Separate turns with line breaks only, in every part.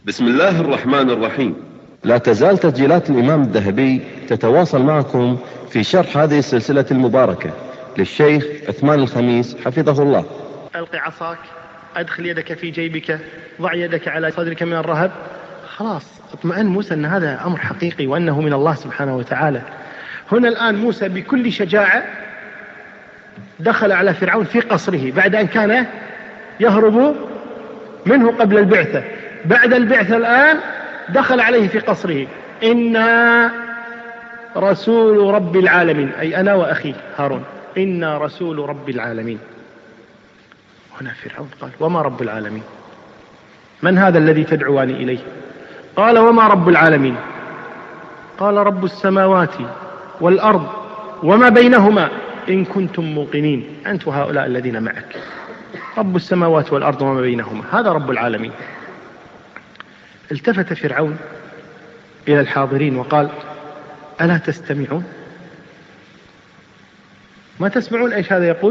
بسم الله الرحمن الرحيم.
لا تزال تسجيلات الإمام الذهبي تتواصل معكم في شرح هذه السلسلة المباركة للشيخ عثمان الخميس حفظه الله.
ألقي عصاك، أدخل يدك في جيبك، ضع يدك على صدرك من الرهب. خلاص اطمئن موسى أن هذا أمر حقيقي وأنه من الله سبحانه وتعالى. هنا الآن موسى بكل شجاعة دخل على فرعون في قصره بعد أن كان يهرب منه قبل البعثة. بعد البعثة الآن دخل عليه في قصره. إنا رسول رب العالمين، أي أنا وأخي هارون، إنا رسول رب العالمين. هنا فرعون قال: وما رب العالمين؟ من هذا الذي تدعواني إليه؟ قال: وما رب العالمين؟ قال: رب السماوات والأرض وما بينهما إن كنتم موقنين أنت وهؤلاء الذين معك. رب السماوات والأرض وما بينهما، هذا رب العالمين. التفت فرعون إلى الحاضرين وقال: ألا تستمعون؟ ما تسمعون إيش هذا يقول؟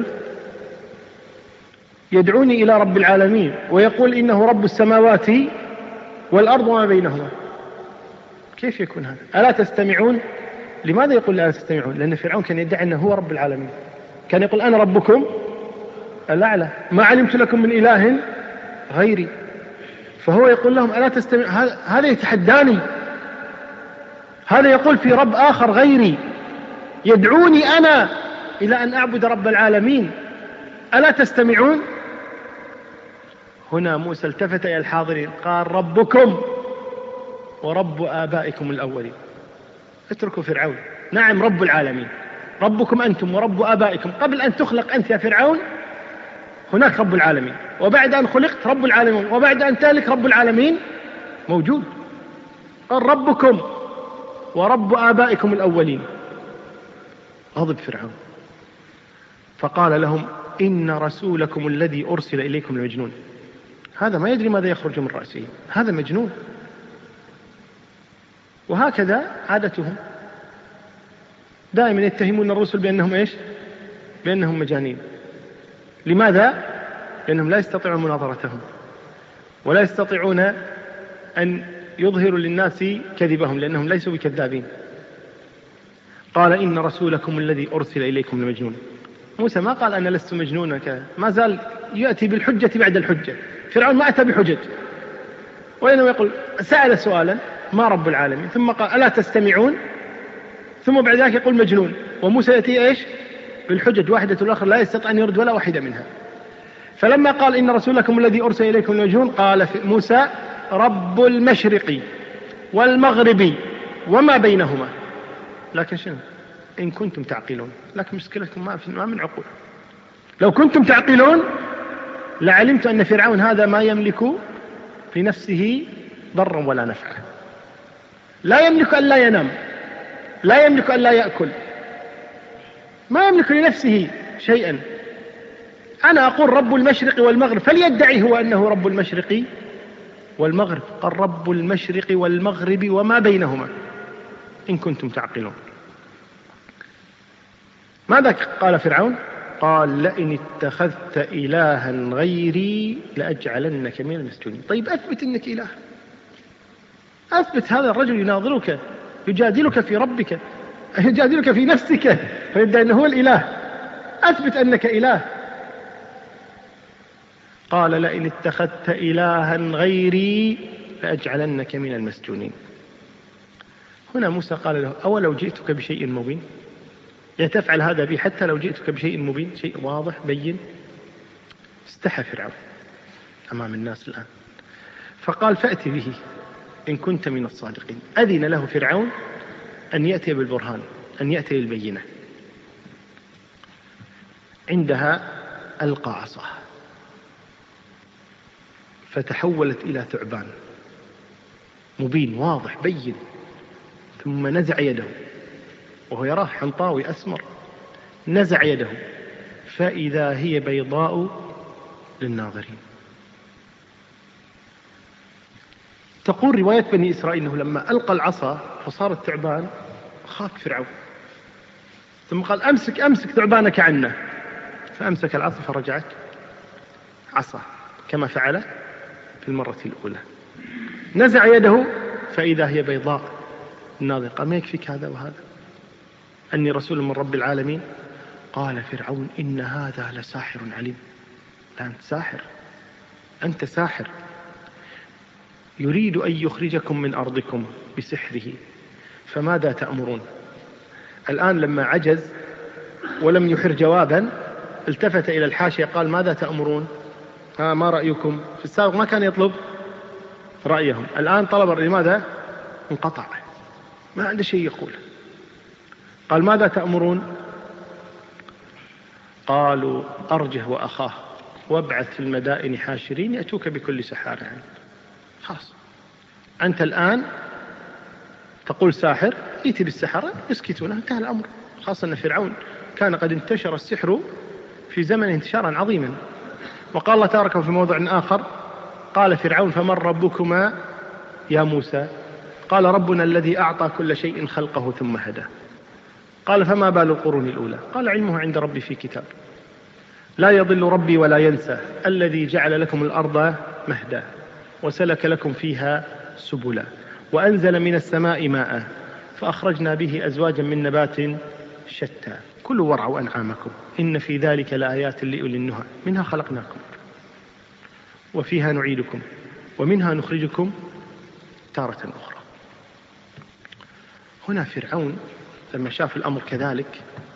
يدعوني إلى رب العالمين ويقول إنه رب السماوات والأرض وما بينهما. كيف يكون هذا؟ ألا تستمعون؟ لماذا يقول ألا تستمعون؟ لأن فرعون كان يدعي أنه هو رب العالمين، كان يقول أنا ربكم الأعلى ما علمت لكم من إله غيري. فهو يقول لهم ألا تستمع. هذا يتحداني، هذا يقول في رب آخر غيري، يدعوني أنا إلى أن أعبد رب العالمين. ألا تستمعون؟ هنا موسى التفت إلى الحاضرين قال: ربكم ورب آبائكم الأولين. اتركوا فرعون، نعم رب العالمين، ربكم أنتم ورب آبائكم. قبل أن تخلق أنت يا فرعون هناك رب العالمين، وبعد أن خلقت رب العالمين، وبعد أن تهلك رب العالمين موجود. قال: ربكم ورب آبائكم الأولين. غضب فرعون فقال لهم: إن رسولكم الذي أرسل إليكم لمجنون. هذا ما يدري ماذا يخرج من رأسه، هذا مجنون. وهكذا عادتهم، دائما يتهمون الرسل بأنهم إيش؟ بأنهم مجانين. لماذا؟ لأنهم لا يستطيعون مناظرتهم ولا يستطيعون أن يظهروا للناس كذبهم، لأنهم ليسوا بكذابين. قال: إن رسولكم الذي أرسل إليكم لمجنون. موسى ما قال أنا لست مجنونا، ما زال يأتي بالحجة بعد الحجة. فرعون ما أتى بحجج، وإنما يقول سأل سؤالا: ما رب العالمين؟ ثم قال: ألا تستمعون؟ ثم بعد ذلك يقول مجنون. وموسى يأتي إيش؟ بالحجج واحدة الآخر لا يستطيع أن يرد ولا واحدة منها. فلما قال إن رسولكم الذي أرسل إليكم لمجنون، قال موسى: رب المشرق والمغرب وما بينهما. لكن شنو؟ إن كنتم تعقلون. لكن مشكلتكم ما من عقول. لو كنتم تعقلون لعلمت أن فرعون هذا ما يملك لنفسه ضرا ولا نفعا. لا يملك أن لا ينام، لا يملك أن لا يأكل، ما يملك لنفسه شيئا. أنا أقول رب المشرق والمغرب، فليدعي هو أنه رب المشرق والمغرب. قال: رب المشرق والمغرب وما بينهما إن كنتم تعقلون. ماذا قال فرعون؟ قال: لئن اتخذت إلها غيري لأجعلنك من المسجونين. طيب أثبت أنك إله، أثبت. هذا الرجل يناظرك، يجادلك في ربك، يجادلك في نفسك، فيبدأ أنه هو الإله. أثبت أنك إله. قال: لئن اتخذت إلها غيري لأجعلنك من المسجونين. هنا موسى قال له: أولو جئتك بشيء مبين؟ تفعل هذا بي حتى لو جئتك بشيء مبين، شيء واضح بين؟ استحى فرعون أمام الناس الآن، فقال: فأتي به إن كنت من الصادقين. أذن له فرعون أن يأتي بالبرهان، أن يأتي بالبينة. عندها ألقى عصاه فتحولت إلى ثعبان مبين واضح بين، ثم نزع يده وهو يراه حنطاوي أسمر، نزع يده فإذا هي بيضاء للناظرين. تقول رواية بني إسرائيل أنه لما ألقى العصا فصارت ثعبان خاف فرعون، ثم قال: أمسك ثعبانك عنه، فأمسك العصا فرجعت عصا كما فعل في المرة الأولى. نزع يده فإذا هي بيضاء الناظر. قال ما يكفيك هذا وهذا أني رسول من رب العالمين؟ قال فرعون إن هذا لساحر عليم. لا أنت ساحر، أنت ساحر، يريد أن يخرجكم من أرضكم بسحره فماذا تأمرون؟ الآن لما عجز ولم يحر جوابا التفت إلى الحاشية قال ماذا تأمرون؟ ما رأيكم؟ في السابق ما كان يطلب رأيهم، الآن طلب. لماذا؟ انقطع، ما عنده شيء يقول. قال ماذا تأمرون؟ قالوا أرجه وأخاه وابعث في المدائن حاشرين يأتوك بكل سحار عليم. خلاص أنت الآن تقول ساحر، ائت بالسحرة يسكتون، انتهى الأمر. خاصة أن فرعون كان قد انتشر السحر في زمن انتشارا عظيما. وقال الله تبارك في موضع آخر قال فرعون فمن ربكما يا موسى؟ قال ربنا الذي أعطى كل شيء خلقه ثم هدى. قال فما بال القرون الأولى؟ قال علمه عند ربي في كتاب لا يضل ربي ولا ينسى الذي جعل لكم الأرض مهدا وسلك لكم فيها سبلا وأنزل من السماء ماء فأخرجنا به أزواجا من نبات شتى كلوا وارعوا أنعامكم إن في ذلك لآيات لأولي النهى منها خلقناكم وفيها نعيدكم ومنها نخرجكم تارة أخرى. هنا فرعون لما شاف الأمر كذلك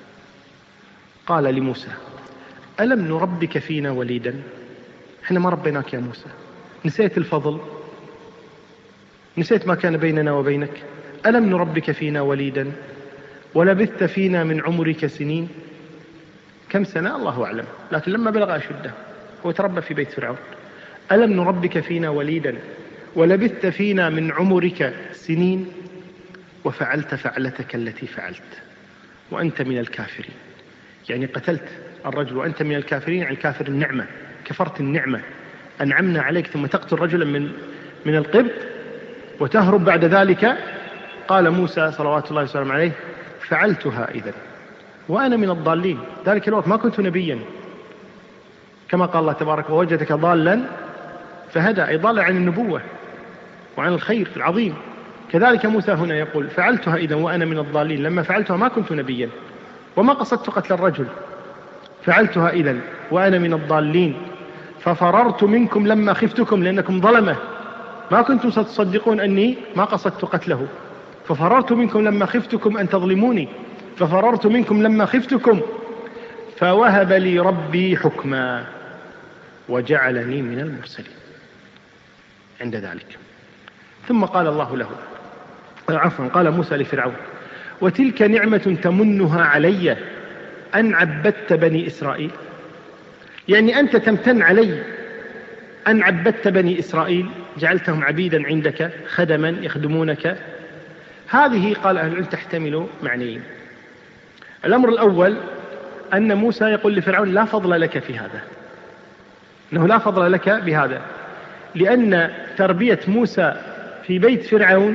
قال لموسى ألم نربك فينا وليدا؟ احنا ما ربيناك يا موسى؟ نسيت الفضل؟ نسيت ما كان بيننا وبينك؟ ألم نربك فينا وليدا ولبثت فينا من عمرك سنين؟ كم سنة الله أعلم، لكن لما بلغ أشده هو تربى في بيت فرعون. ألم نربك فينا وليدا ولبثت فينا من عمرك سنين وفعلت فعلتك التي فعلت وأنت من الكافرين. يعني قتلت الرجل وأنت من الكافرين، يعني كافر النعمة، كفرت النعمة، أنعمنا عليك ثم تقتل رجلا من القبط وتهرب بعد ذلك. قال موسى صلوات الله وسلامه عليه فعلتها إذن وأنا من الضالين. ذلك الوقت ما كنت نبيا، كما قال الله تبارك ووجدك ضالا فهدى، أي ضال عن النبوة وعن الخير العظيم. كذلك موسى هنا يقول فعلتها إذن وأنا من الضالين، لما فعلتها ما كنت نبيا وما قصدت قتل الرجل، فعلتها إذن وأنا من الضالين ففررت منكم لما خفتكم لأنكم ظلمة، ما كنتم ستصدقون أني ما قصدت قتله، ففررت منكم لما خفتكم أن تظلموني، ففررت منكم لما خفتكم فوهب لي ربي حكما وجعلني من المرسلين. عند ذلك ثم قال الله له قال موسى لفرعون وتلك نعمة تمنها علي أن عبدت بني إسرائيل. يعني أنت تمتن علي أن عبدت بني إسرائيل، جعلتهم عبيدا عندك خدما يخدمونك. هذه قال أهل العلم تحتمل معنيين. الأمر الأول أن موسى يقول لفرعون لا فضل لك في هذا، أنه لا فضل لك بهذا، لأن تربية موسى في بيت فرعون.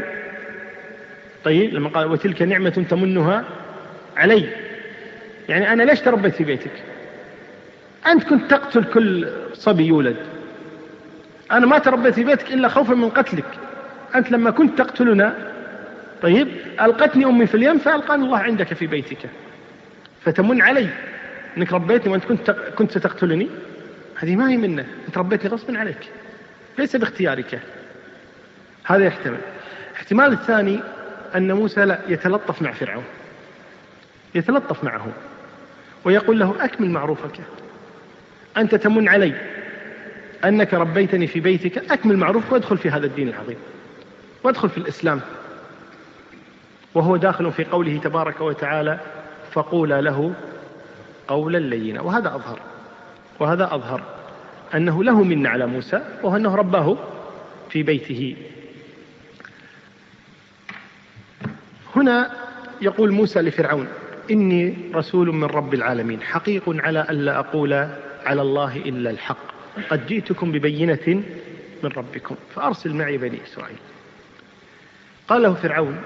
طيب لما قال وتلك نعمة تمنها علي، يعني أنا ليش تربيت في بيتك؟ أنت كنت تقتل كل صبي يولد، أنا ما تربيت في بيتك إلا خوفا من قتلك. أنت لما كنت تقتلنا طيب ألقتني أمي في اليم فألقاني الله عندك في بيتك، فتمن علي أنك ربيتني وأنت كنت ستقتلني. هذه ما هي منه، أنت ربيتني غصبا عليك ليس باختيارك. هذا يحتمل. احتمال الثاني أن موسى لا يتلطف مع فرعون، يتلطف معه ويقول له أكمل معروفك، أنت تمن علي أنك ربيتني في بيتك، أكمل معروفك وادخل في هذا الدين العظيم وادخل في الإسلام. وهو داخل في قوله تبارك وتعالى فقولا له قولا لينا. وهذا أظهر أنه له من على موسى، وهو أنه رباه في بيته. هنا يقول موسى لفرعون إني رسول من رب العالمين حقيق على ألا أقول على الله إلا الحق قد جئتكم ببينة من ربكم فأرسل معي بني إسرائيل. قال له فرعون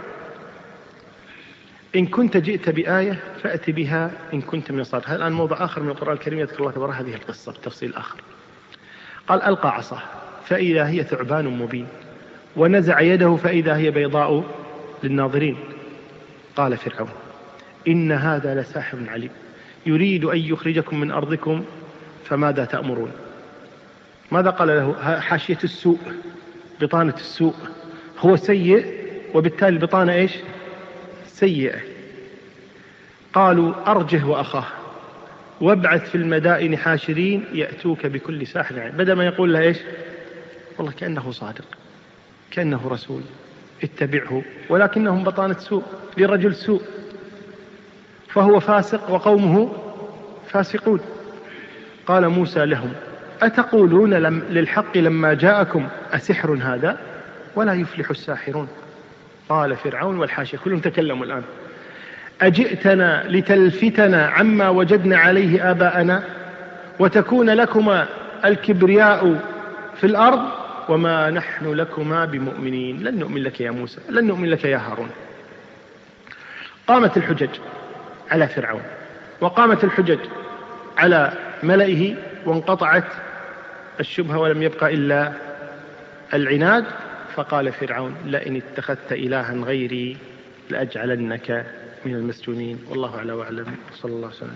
إن كنت جئت بآية فأت بها إن كنت من الصادقين. الآن موضع آخر من القرآن الكريم يذكر الله تبارك هذه القصة بتفصيل آخر. قال ألقى عصاه فإذا هي ثعبان مبين ونزع يده فإذا هي بيضاء للناظرين. قال فرعون إن هذا لساحر عليم يريد أن يخرجكم من أرضكم فماذا تأمرون. ماذا قال له؟ حاشية السوء، بطانة السوء، هو سيء وبالتالي البطانة إيش؟ سيئة. قالوا أرجه وأخاه وابعث في المدائن حاشرين يأتوك بكل ساحر عليم. بدل ما يقول له إيش؟ والله كأنه صادق، كأنه رسول، اتبعه، ولكنهم بطانة سوء لرجل سوء، فهو فاسق وقومه فاسقون. قال موسى لهم أتقولون للحق لما جاءكم أسحر هذا ولا يفلح الساحرون. قال فرعون والحاشية كلهم تكلموا الآن أجئتنا لتلفتنا عما وجدنا عليه آباءنا وتكون لكما الكبرياء في الأرض وما نحن لكما بمؤمنين. لن نؤمن لك يا موسى، لن نؤمن لك يا هارون. قامت الحجج على فرعون وقامت الحجج على ملئه وانقطعت الشبهة ولم يبقى إلا العناد. فقال فرعون لئن اتخذت إلها غيري لأجعلنك من المسجونين. والله أعلى وأعلم. صلى الله عليه وسلم.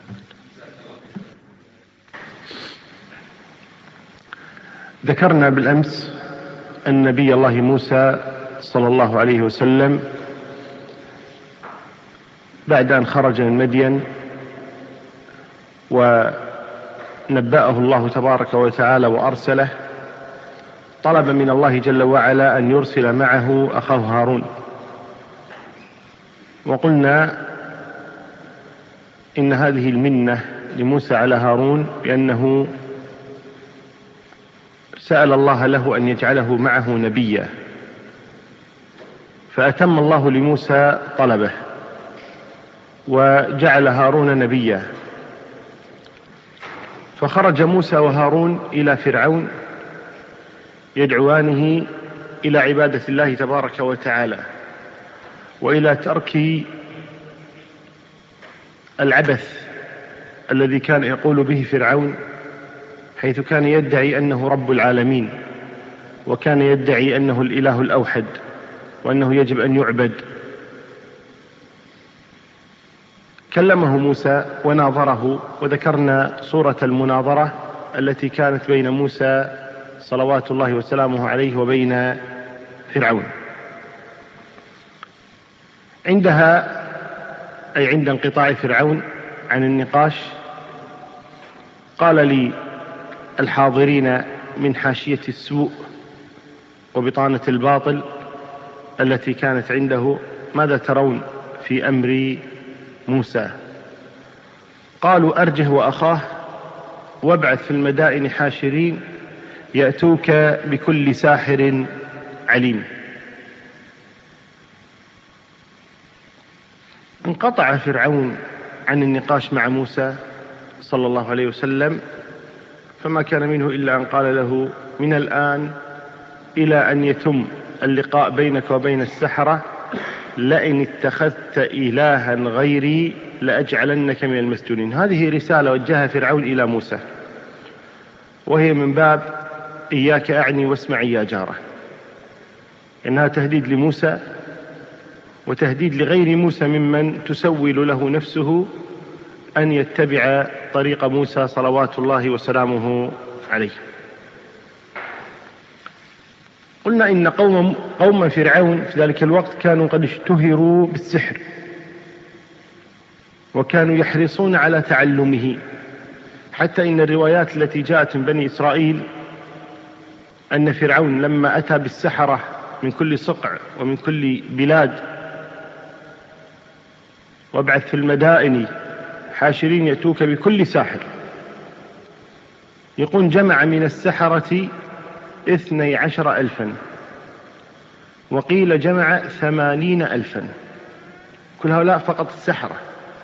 ذكرنا بالأمس أن نبي الله موسى صلى الله عليه وسلم بعد أن خرج من مدين ونبأه الله تبارك وتعالى وأرسله، طلب من الله جل وعلا أن يرسل معه أخاه هارون. وقلنا إن هذه المنة لموسى على هارون بأنه سأل الله له أن يجعله معه نبيا، فأتم الله لموسى طلبه وجعل هارون نبيا. فخرج موسى وهارون إلى فرعون يدعوانه إلى عبادة الله تبارك وتعالى وإلى ترك العبث الذي كان يقول به فرعون، حيث كان يدعي أنه رب العالمين وكان يدعي أنه الإله الأوحد وأنه يجب أن يعبد. كلمه موسى وناظره، وذكرنا صورة المناظرة التي كانت بين موسى صلوات الله وسلامه عليه وبين فرعون. عندها أي عند انقطاع فرعون عن النقاش قال لي الحاضرين من حاشية السوء وبطانة الباطل التي كانت عنده ماذا ترون في أمر موسى؟ قالوا أرجه وأخاه وابعث في المدائن حاشرين يأتوك بكل ساحر عليم. انقطع فرعون عن النقاش مع موسى صلى الله عليه وسلم، فما كان منه إلا أن قال له من الآن إلى أن يتم اللقاء بينك وبين السحرة لئن اتخذت إلها غيري لأجعلنك من المسجونين. هذه رسالة وجهها فرعون إلى موسى، وهي من باب إياك أعني واسمعي يا جارة، إنها تهديد لموسى وتهديد لغير موسى ممن تسول له نفسه أن يتبع طريق موسى صلوات الله وسلامه عليه. قلنا إن قوم فرعون في ذلك الوقت كانوا قد اشتهروا بالسحر وكانوا يحرصون على تعلمه، حتى إن الروايات التي جاءت من بني إسرائيل أن فرعون لما أتى بالسحرة من كل صقع ومن كل بلاد وابعث في المدائن حاشرين يأتوك بكل ساحر، يقول جمع من السحرة 12,000 وقيل جمع 80,000. كل هؤلاء فقط السحرة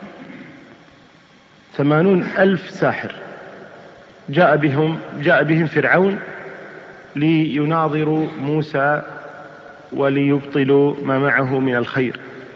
80,000 ساحر جاء بهم فرعون ليناظروا موسى وليبطلوا ما معه من الخير.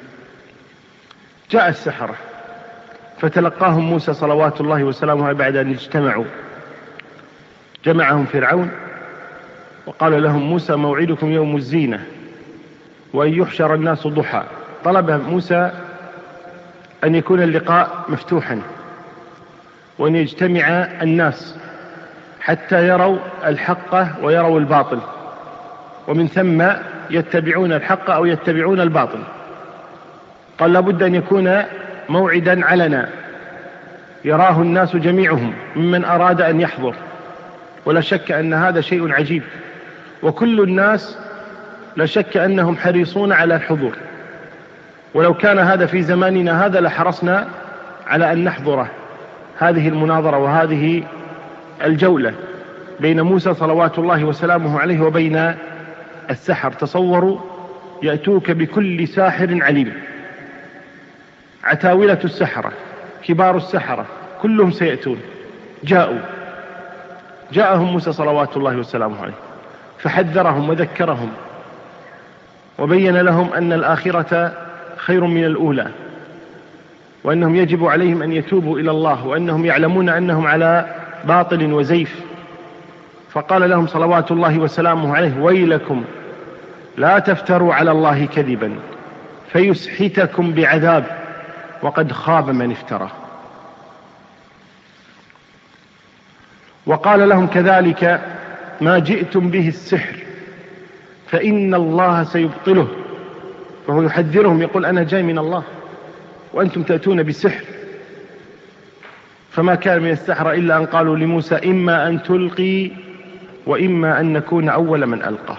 جاء السحرة فتلقاهم موسى صلوات الله وسلامه بعد أن اجتمعوا، جمعهم فرعون وقال لهم موسى موعدكم يوم الزينة وأن يحشر الناس ضحى. طلب موسى أن يكون اللقاء مفتوحا وأن يجتمع الناس حتى يروا الحق ويروا الباطل، ومن ثم يتبعون الحق أو يتبعون الباطل. قال لابد أن يكون موعدا علنا يراه الناس جميعهم ممن أراد أن يحضر، ولا شك أن هذا شيء عجيب، وكل الناس لا شك أنهم حريصون على الحضور، ولو كان هذا في زماننا هذا لحرصنا على أن نحضره، هذه المناظرة وهذه الجولة بين موسى صلوات الله وسلامه عليه وبين السحر. تصوروا يأتوك بكل ساحر عليم، عتاولة السحرة كبار السحرة كلهم سيأتون. جاءهم موسى صلوات الله وسلامه عليه فحذرهم وذكرهم وبين لهم أن الآخرة خير من الأولى، وأنهم يجب عليهم أن يتوبوا إلى الله، وأنهم يعلمون أنهم على باطل وزيف. فقال لهم صلوات الله وسلامه عليه: ويلكم لا تفتروا على الله كذبا فيسحتكم بعذاب وقد خاب من افترى. وقال لهم كذلك: ما جئتم به السحر فإن الله سيبطله. فهو يحذرهم يقول: أنا جاي من الله وأنتم تأتون بسحر. فما كان من السحرة إلا أن قالوا لموسى: إما أن تلقي وإما أن نكون أول من ألقى.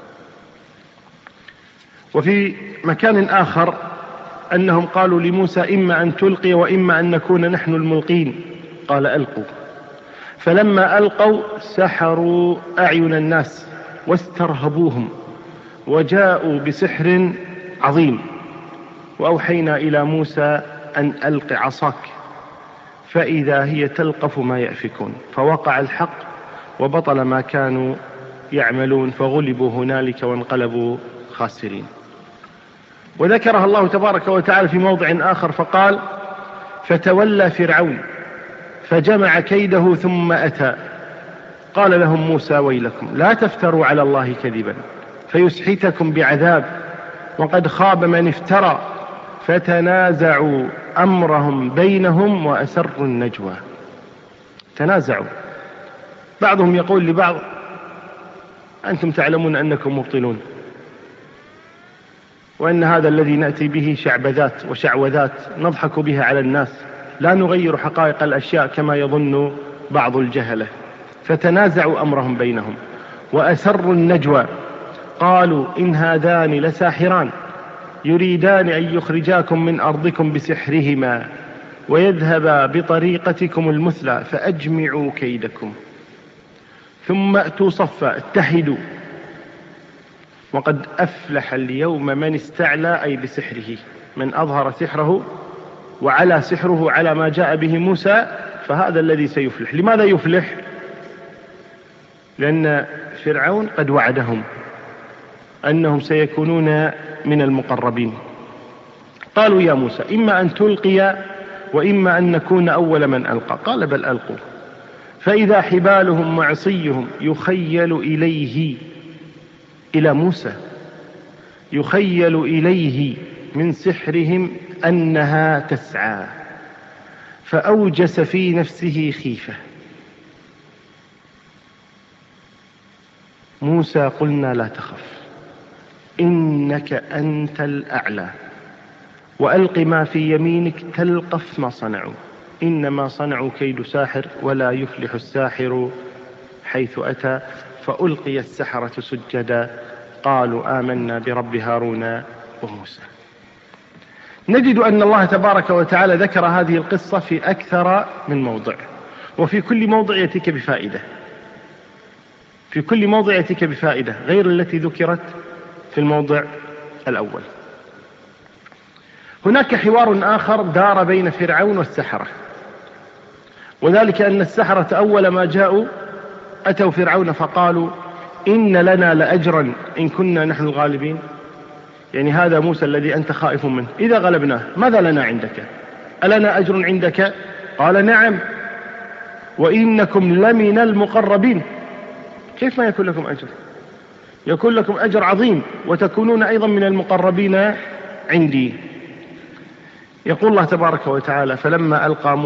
وفي مكان آخر أنهم قالوا لموسى: إما أن تلقي وإما أن نكون نحن الملقين. قال: ألقوا. فلما ألقوا سحروا أعين الناس واسترهبوهم وجاءوا بسحر عظيم. وأوحينا إلى موسى أن ألق عصاك فإذا هي تلقف ما يأفكون. فوقع الحق وبطل ما كانوا يعملون فغلبوا هنالك وانقلبوا خاسرين. وذكرها الله تبارك وتعالى في موضع آخر فقال: فتولى فرعون فجمع كيده ثم أتى قال لهم موسى: ويلكم لا تفتروا على الله كذبا فيسحتكم بعذاب وقد خاب من افترى. فتنازعوا أمرهم بينهم وأسروا النجوى. تنازعوا، بعضهم يقول لبعض: أنتم تعلمون أنكم مبطلون، وأن هذا الذي نأتي به شعبذات وشعوذات نضحك بها على الناس، لا نغير حقائق الأشياء كما يظن بعض الجهلة. فتنازعوا أمرهم بينهم وأسروا النجوى قالوا: إن هذان لساحران يريدان أن يخرجاكم من أرضكم بسحرهما ويذهبا بطريقتكم المثلى فأجمعوا كيدكم ثم أتوا صفا. اتحدوا وقد أفلح اليوم من استعلى، أي بسحره، من أظهر سحره وعلى سحره على ما جاء به موسى، فهذا الذي سيفلح. لماذا يفلح؟ لأن فرعون قد وعدهم أنهم سيكونون من المقربين. قالوا: يا موسى إما أن تلقي وإما أن نكون أول من ألقى. قال: بل ألقوا. فإذا حبالهم وعصيهم يخيل إليه، إلى موسى يخيل إليه من سحرهم أنها تسعى، فأوجس في نفسه خيفة. موسى: قلنا لا تخف إنك أنت الأعلى وألق ما في يمينك تلقف ما صنعوا إنما صنعوا كيد ساحر ولا يفلح الساحر حيث أتى. فألقي السحرة سجدا قالوا آمنا برب هارون وموسى. نجد أن الله تبارك وتعالى ذكر هذه القصة في أكثر من موضع، وفي كل موضع يأتيك بفائدة، في كل موضع يأتيك بفائدة غير التي ذكرت في الموضع الأول. هناك حوار آخر دار بين فرعون والسحرة، وذلك أن السحرة أول ما جاءوا أتوا فرعون فقالوا: إن لنا لأجرا إن كنا نحن الغالبين. يعني هذا موسى الذي أنت خائف منه، إذا غلبناه ماذا لنا عندك؟ ألنا أجر عندك؟ قال: نعم وإنكم لمن المقربين. كيف ما يكون لكم أجر؟ يكون لكم أجر عظيم وتكونون أيضا من المقربين عندي. يقول الله تبارك وتعالى: فلما ألقى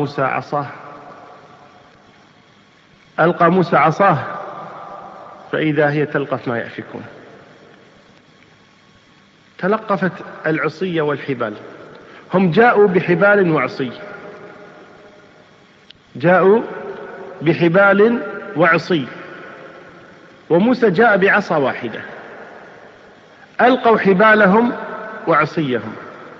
موسى عصاه فإذا هي تلقف ما يأفكون. تلقفت العصي والحبال. هم جاءوا بحبال وعصي، جاءوا بحبال وعصي، وموسى جاء بعصا واحدة. ألقوا حبالهم وعصيهم،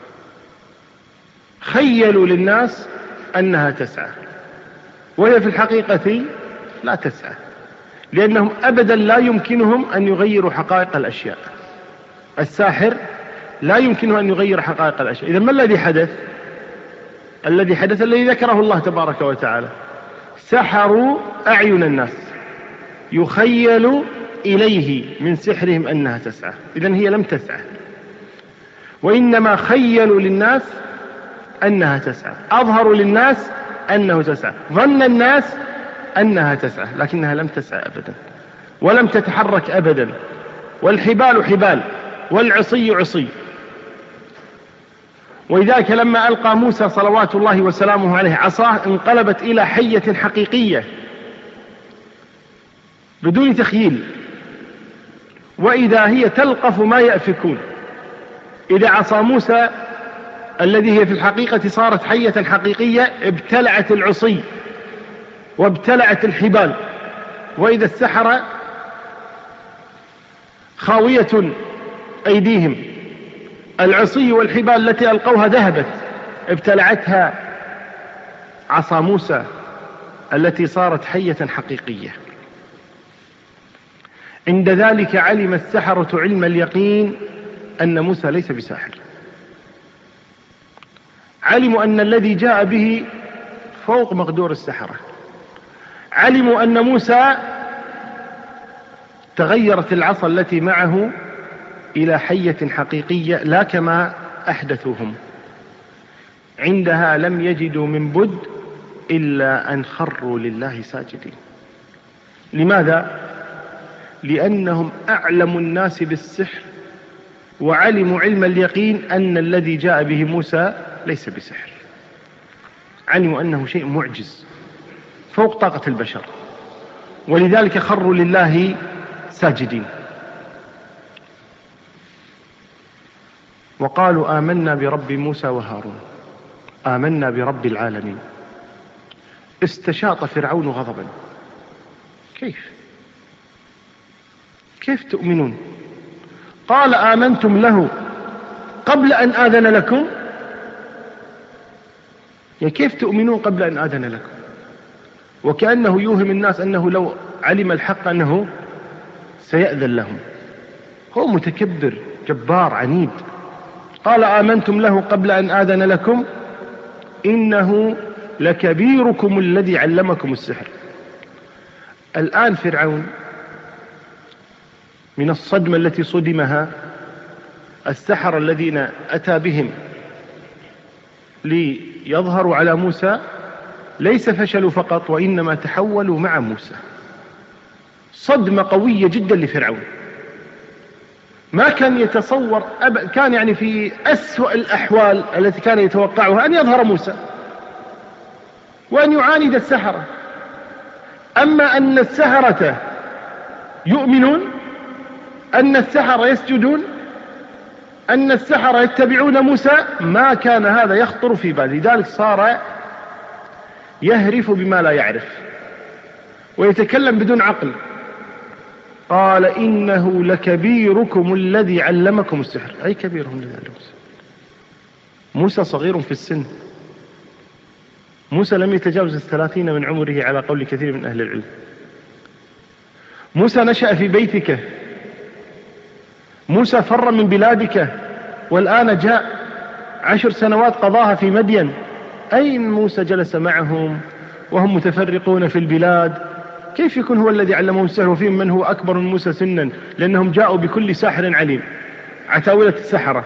خيلوا للناس أنها تسعى، وهي في الحقيقة لا تسعى، لأنهم أبدا لا يمكنهم أن يغيروا حقائق الأشياء. الساحر لا يمكنه أن يغير حقائق الأشياء. إذن ما الذي حدث؟ الذي حدث الذي ذكره الله تبارك وتعالى: سحروا أعين الناس، يخيل إليه من سحرهم أنها تسعى. إذن هي لم تسعى، وإنما خيلوا للناس أنها تسعى، أظهروا للناس أنه تسعى، ظن الناس أنها تسعى، لكنها لم تسعى أبدا ولم تتحرك أبدا. والحبال حبال والعصي عصي. ولذلك لما ألقى موسى صلوات الله وسلامه عليه عصاه انقلبت إلى حية حقيقية بدون تخييل، وإذا هي تلقف ما يأفكون. إذا عصا موسى الذي هي في الحقيقة صارت حية حقيقية ابتلعت العصي وابتلعت الحبال، وإذا السحرة خاوية أيديهم. العصي والحبال التي ألقوها ذهبت، ابتلعتها عصا موسى التي صارت حية حقيقية. عند ذلك علم السحرة علم اليقين أن موسى ليس بساحر. علموا أن الذي جاء به فوق مقدور السحرة. علموا أن موسى تغيرت العصا التي معه إلى حية حقيقية لا كما أحدثوهم. عندها لم يجدوا من بد إلا أن خروا لله ساجدين. لماذا؟ لأنهم أعلم الناس بالسحر، وعلموا علم اليقين أن الذي جاء به موسى ليس بسحر. علموا أنه شيء معجز فوق طاقة البشر، ولذلك خروا لله ساجدين. وقالوا آمنا برب موسى وهارون، آمنا برب العالمين. استشاط فرعون غضبا: كيف تؤمنون؟ قال آمنتم له قبل أن آذن لكم؟ يعني كيف تؤمنون قبل أن آذن لكم؟ وكأنه يوهم الناس أنه لو علم الحق أنه سيأذن لهم. هو متكبر جبار عنيد. قال آمنتم له قبل أن آذن لكم إنه لكبيركم الذي علمكم السحر. الآن فرعون من الصدمة التي صدمها السحرة الذين أتى بهم ليظهروا على موسى ليس فشلوا فقط، وإنما تحولوا مع موسى. صدمة قوية جدا لفرعون، ما كان يتصور كان يعني في أسوأ الأحوال التي كان يتوقعها أن يظهر موسى وأن يعاند السحرة. أما أن السحرة يؤمنون، أن السحرة يسجدون، أن السحرة يتبعون موسى، ما كان هذا يخطر في باله. لذلك صار يهرف بما لا يعرف ويتكلم بدون عقل. قال إنه لكبيركم الذي علمكم السحر. أي كبيرهم الذي علمكم السحر؟ موسى صغير في السن، موسى لم يتجاوز 30 من عمره على قول كثير من أهل العلم. موسى نشأ في بيتك، موسى فر من بلادك، والآن جاء 10 سنوات قضاها في مدين. أين موسى جلس معهم وهم متفرقون في البلاد؟ كيف يكون هو الذي علمهم السحر وفيهم من هو أكبر من موسى سنا؟ لأنهم جاءوا بكل ساحر عليم، عتاولة السحرة.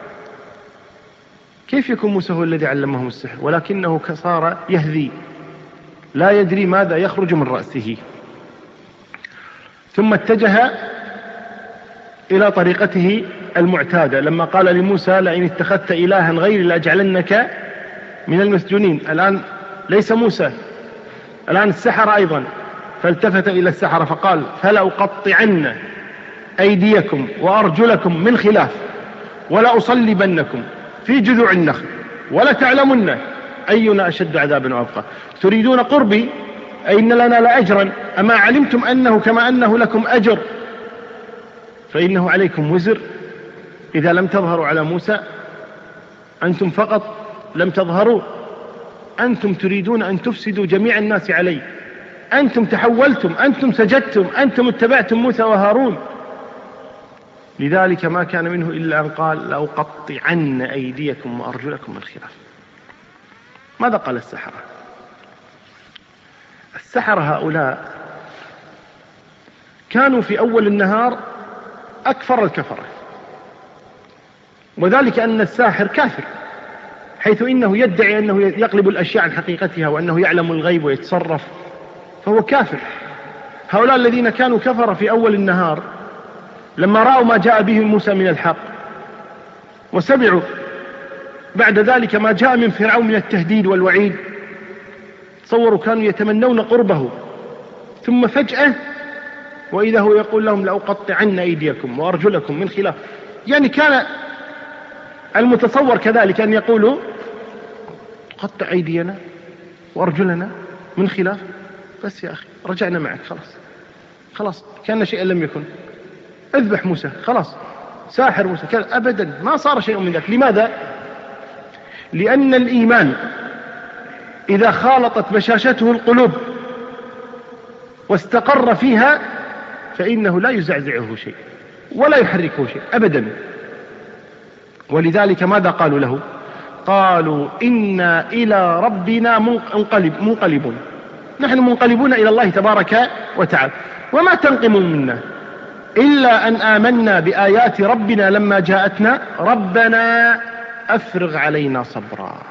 كيف يكون موسى هو الذي علمهم السحر؟ ولكنه صار يهذي لا يدري ماذا يخرج من رأسه. ثم اتجه إلى طريقته المعتادة لما قال لموسى لئن اتخذت إلها غيري لأجعلنك من المسجونين. الآن ليس موسى، الآن السحرة أيضا. فالتفت إلى السحرة فقال فلأقطعن أيديكم وأرجلكم من خلاف ولأصلبنكم في جذوع النخل ولتعلمن أينا أشد عذابا وأبقى. تريدون قربي أي إن لنا لأجرا، أما علمتم أنه كما أنه لكم أجر فإنه عليكم وزر إذا لم تظهروا على موسى. أنتم فقط لم تظهروا، أنتم تريدون أن تفسدوا جميع الناس عليه. أنتم تحولتم، أنتم سجدتم، أنتم اتبعتم موسى وهارون. لذلك ما كان منه إلا أن قال لأقطعن أيديكم وأرجلكم من خلاف. ماذا قال السحرة؟ السحرة هؤلاء كانوا في أول النهار أكفر الكفرة، وذلك أن الساحر كافر، حيث إنه يدعي أنه يقلب الأشياء عن حقيقتها وأنه يعلم الغيب ويتصرف، فهو كافر. هؤلاء الذين كانوا كفر في أول النهار لما رأوا ما جاء به موسى من الحق وسمعوا بعد ذلك ما جاء من فرعون من التهديد والوعيد، تصوروا كانوا يتمنون قربه، ثم فجأة وإذا هو يقول لهم لأقطعن أيديكم وأرجلكم من خلاف. يعني كان المتصور كذلك أن يقولوا قطع أيدينا وأرجلنا من خلاف، بس يا أخي رجعنا معك، خلاص كان شيئا لم يكن، اذبح موسى، خلاص ساحر موسى. أبدا ما صار شيء من ذلك. لماذا؟ لأن الإيمان إذا خالطت بشاشته القلوب واستقر فيها فإنه لا يزعزعه شيء ولا يحركه شيء أبدا. ولذلك ماذا قالوا له؟ قالوا إنا إلى ربنا منقلبون، نحن منقلبون إلى الله تبارك وتعالى، وما تنقم منا إلا أن آمنا بآيات ربنا لما جاءتنا ربنا أفرغ علينا صبرا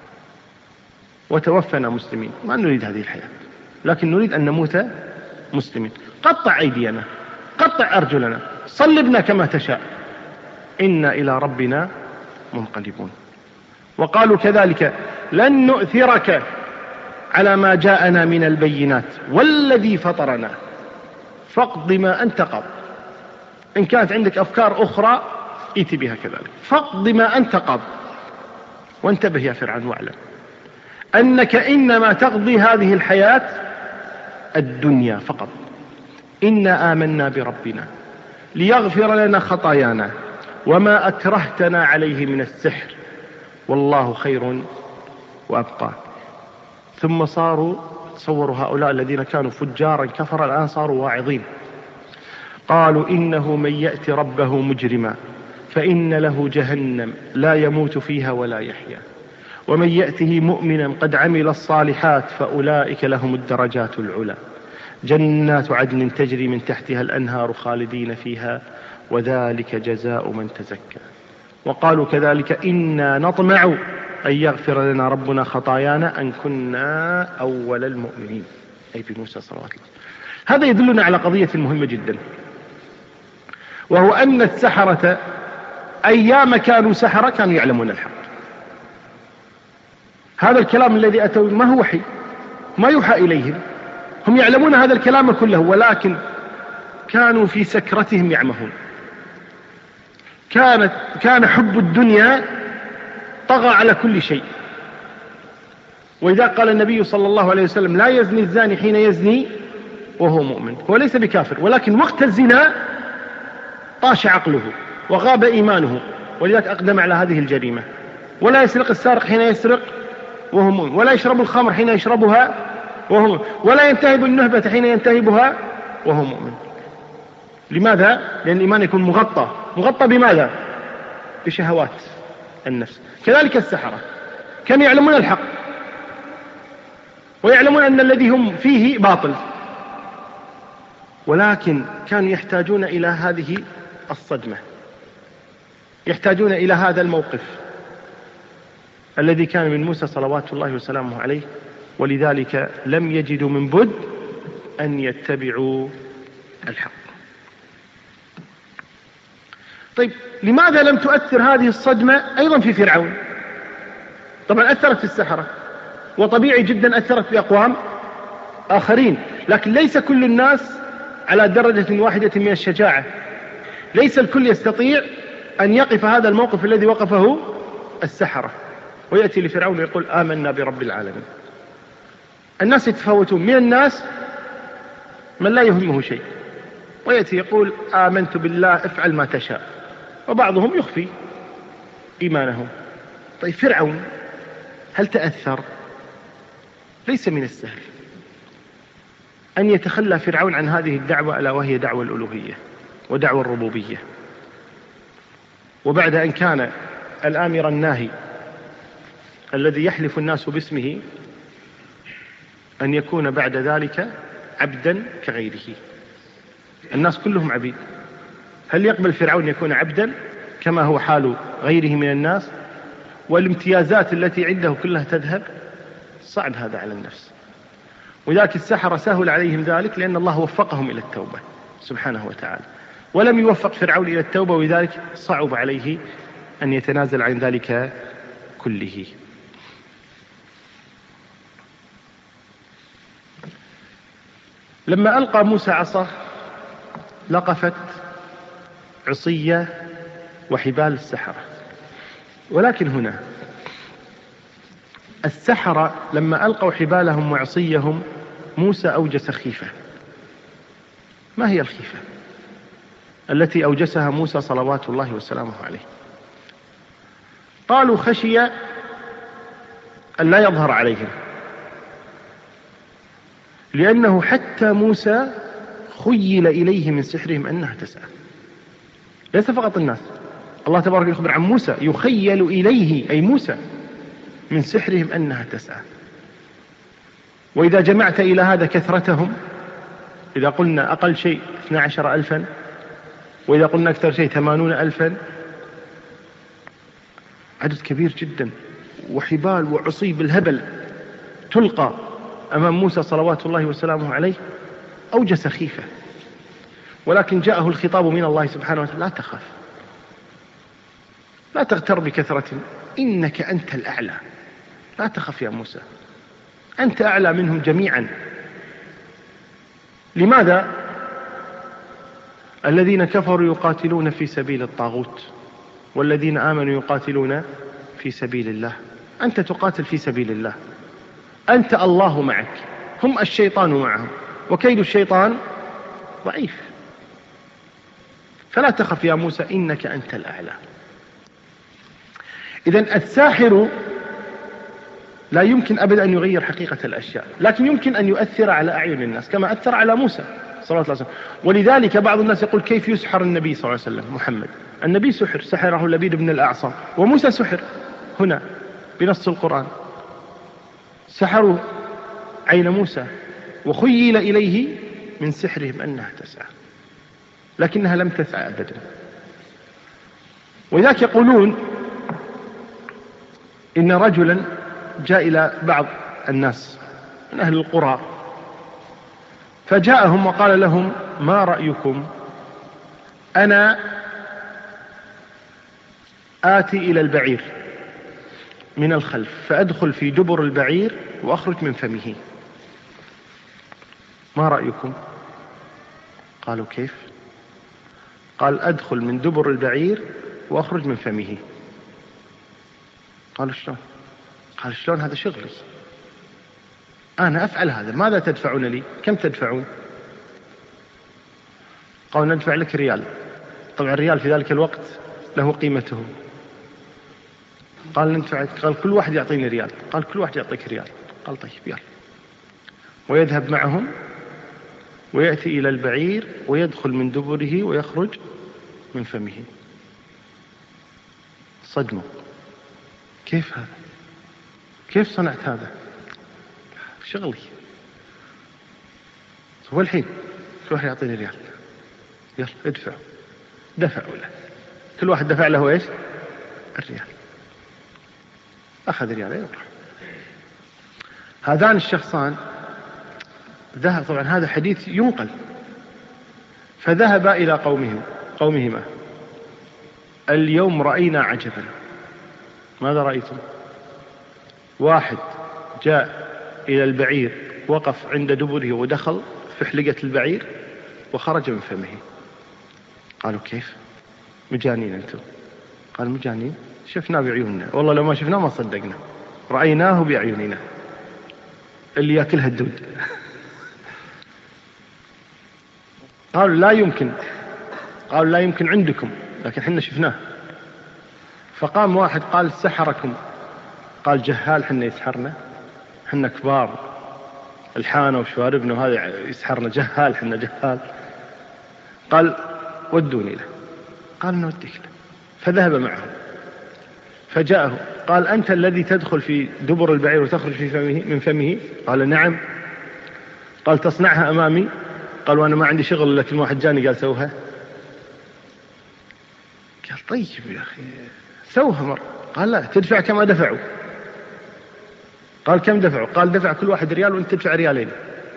وتوفنا مسلمين. ما نريد هذه الحياة، لكن نريد أن نموت مسلمين. قطع أيدينا، قطع أرجلنا، صلبنا كما تشاء، إنا إلى ربنا منقلبون. وقالوا كذلك لن نؤثرك على ما جاءنا من البينات والذي فطرنا فاقض ما أنت قاض. إن كانت عندك أفكار أخرى ائت بها كذلك، فاقض ما أنت قاض. وانتبه يا فرعون واعلم أنك إنما تقضي هذه الحياة الدنيا فقط. إنا آمنا بربنا ليغفر لنا خطايانا وما أكرهتنا عليه من السحر والله خير وأبقى. ثم صاروا، تصوروا هؤلاء الذين كانوا فجارا كفر الآن صاروا واعظين. قالوا إنه من يأتي ربه مجرما فإن له جهنم لا يموت فيها ولا يحيا ومن يأته مؤمنا قد عمل الصالحات فأولئك لهم الدرجات العلى جنات عدن تجري من تحتها الأنهار خالدين فيها وذلك جزاء من تزكى. وقالوا كذلك إنا نطمع أن يغفر لنا ربنا خطايانا أن كنا أول المؤمنين، أي بموسى صلوات الله. هذا يدلنا على قضية مهمة جدا، وهو أن السحرة أيام كانوا سحرة كانوا يعلمون الحق. هذا الكلام الذي أتوا ما هو وحي، ما يوحى إليهم، هم يعلمون هذا الكلام كله، ولكن كانوا في سكرتهم يعمهون. كان حب الدنيا طغى على كل شيء. وإذا قال النبي صلى الله عليه وسلم لا يزني الزاني حين يزني وهو مؤمن، هو ليس بكافر، ولكن وقت الزنا طاش عقله وغاب إيمانه، ولذلك أقدم على هذه الجريمة. ولا يسرق السارق حين يسرق وهو مؤمن، ولا يشرب الخمر حين يشربها وهو مؤمن، ولا ينتهب النهبة حين ينتهبها وهو مؤمن. لماذا؟ لأن الإيمان يكون مغطى بماذا؟ بشهوات النفس. كذلك السحرة كانوا يعلمون الحق ويعلمون أن الذي هم فيه باطل، ولكن كانوا يحتاجون إلى هذه الصدمة، يحتاجون إلى هذا الموقف الذي كان من موسى صلوات الله وسلامه عليه، ولذلك لم يجدوا من بد أن يتبعوا الحق. طيب لماذا لم تؤثر هذه الصدمة أيضا في فرعون؟ طبعا أثرت في السحرة، وطبيعي جدا أثرت في أقوام آخرين، لكن ليس كل الناس على درجة واحدة من الشجاعة. ليس الكل يستطيع أن يقف هذا الموقف الذي وقفه السحرة، ويأتي لفرعون ويقول آمنا برب العالمين. الناس يتفاوتون، من الناس من لا يهمه شيء ويأتي يقول آمنت بالله افعل ما تشاء، وبعضهم يخفي إيمانهم. طيب فرعون هل تأثر؟ ليس من السهل أن يتخلى فرعون عن هذه الدعوة، ألا وهي دعوة الألوهية ودعوة الربوبية، وبعد أن كان الآمر الناهي الذي يحلف الناس باسمه أن يكون بعد ذلك عبدا كغيره. الناس كلهم عبيد، هل يقبل فرعون يكون عبدا كما هو حال غيره من الناس؟ والامتيازات التي عنده كلها تذهب، صعب هذا على النفس. ولذلك السحرة سهل عليهم ذلك، لأن الله وفقهم إلى التوبة سبحانه وتعالى، ولم يوفق فرعون إلى التوبة، ولذلك صعب عليه أن يتنازل عن ذلك كله. لما ألقى موسى عصاه لقفت عصية وحبال السحرة، ولكن هنا السحرة لما ألقوا حبالهم وعصيهم موسى أوجس خيفة. ما هي الخيفة التي أوجسها موسى صلوات الله وسلامه عليه؟ قالوا خشي أن لا يظهر عليهم، لأنه حتى موسى خيل إليه من سحرهم أنها تسعى. ليس فقط الناس، الله تبارك يخبر عن موسى يخيل إليه أي موسى من سحرهم أنها تسعى. وإذا جمعت إلى هذا كثرتهم، إذا قلنا أقل شيء 12,000، وإذا قلنا أكثر شيء 80,000، عدد كبير جدا، وحبال وعصي بالهبل تلقى أمام موسى صلوات الله وسلامه عليه، أوجس خيفة. ولكن جاءه الخطاب من الله سبحانه وتعالى: لا تخاف، لا تغتر بكثرة، إنك أنت الأعلى. لا تخف يا موسى، أنت أعلى منهم جميعا. لماذا؟ الذين كفروا يقاتلون في سبيل الطاغوت، والذين آمنوا يقاتلون في سبيل الله. أنت تقاتل في سبيل الله، أنت الله معك، هم الشيطان معهم، وكيد الشيطان ضعيف. فلا تخف يا موسى، إنك أنت الأعلى. إذن الساحر لا يمكن أبدا أن يغير حقيقة الأشياء، لكن يمكن أن يؤثر على أعين الناس كما أثر على موسى صلى الله عليه وسلم. ولذلك بعض الناس يقول: كيف يسحر النبي صلى الله عليه وسلم محمد؟ النبي سحره لبيد بن الأعصم، وموسى سحر هنا بنص القرآن. سحروا عين موسى وخيل إليه من سحرهم أنها تسعى، لكنها لم تسعى أبدا. ولذلك يقولون إن رجلا جاء إلى بعض الناس من أهل القرى، فجاءهم وقال لهم: ما رأيكم أنا آتي إلى البعير من الخلف، فأدخل في دبر البعير وأخرج من فمه، ما رأيكم؟ قالوا: كيف؟ قال: أدخل من دبر البعير وأخرج من فمه. قالوا: شلون؟ قال: شلون؟ هذا شغلي، أنا أفعل هذا، ماذا تدفعون لي؟ كم تدفعون؟ قالوا: ندفع لك ريال. طبعا الريال في ذلك الوقت له قيمته. قال: ندفع. قال: كل واحد يعطيني ريال. قال: كل واحد يعطيك ريال. قال: طيب يلا. ويذهب معهم ويأتي إلى البعير ويدخل من دبره ويخرج من فمه. صدموا: كيف هذا؟ كيف صنعت هذا؟ شغلي. هو الحين كل واحد يعطيني ريال، يلا ادفع. دفعوا له، كل واحد دفع له ايش؟ الريال. أخذ ريال يروح. هذان الشخصان ذهب، طبعا هذا حديث ينقل، فذهب إلى قومهما اليوم رأينا عجبا. ماذا رأيتم؟ واحد جاء إلى البعير، وقف عند دبره ودخل في حلقة البعير وخرج من فمه. قالوا كيف؟ مجانين أنتم؟ قال مجانين، شفناه بعيوننا، والله لو ما شفناه ما صدقنا، رأيناه بعيوننا. اللي يأكلها الدود. قالوا لا يمكن، قالوا لا يمكن عندكم، لكن حنا شفناه. فقام واحد قال سحركم، قال جهال حنا يسحرنا، حنا كبار الحانة وشواربنا وهذا يسحرنا، جهال حنا جهال. قال ودوني له. قال نوديك له. فذهب معه فجاءه قال أنت الذي تدخل في دبر البعير وتخرج في فمه من فمه؟ قال نعم. قال تصنعها أمامي؟ قال وأنا ما عندي شغل، لكن واحد جاني قال سوها. قال طيب يا أخي سوها مرة. قال لا، تدفع كما دفعوا. قال كم دفعوا؟ قال دفع كل واحد ريال وانت تدفع ريالين.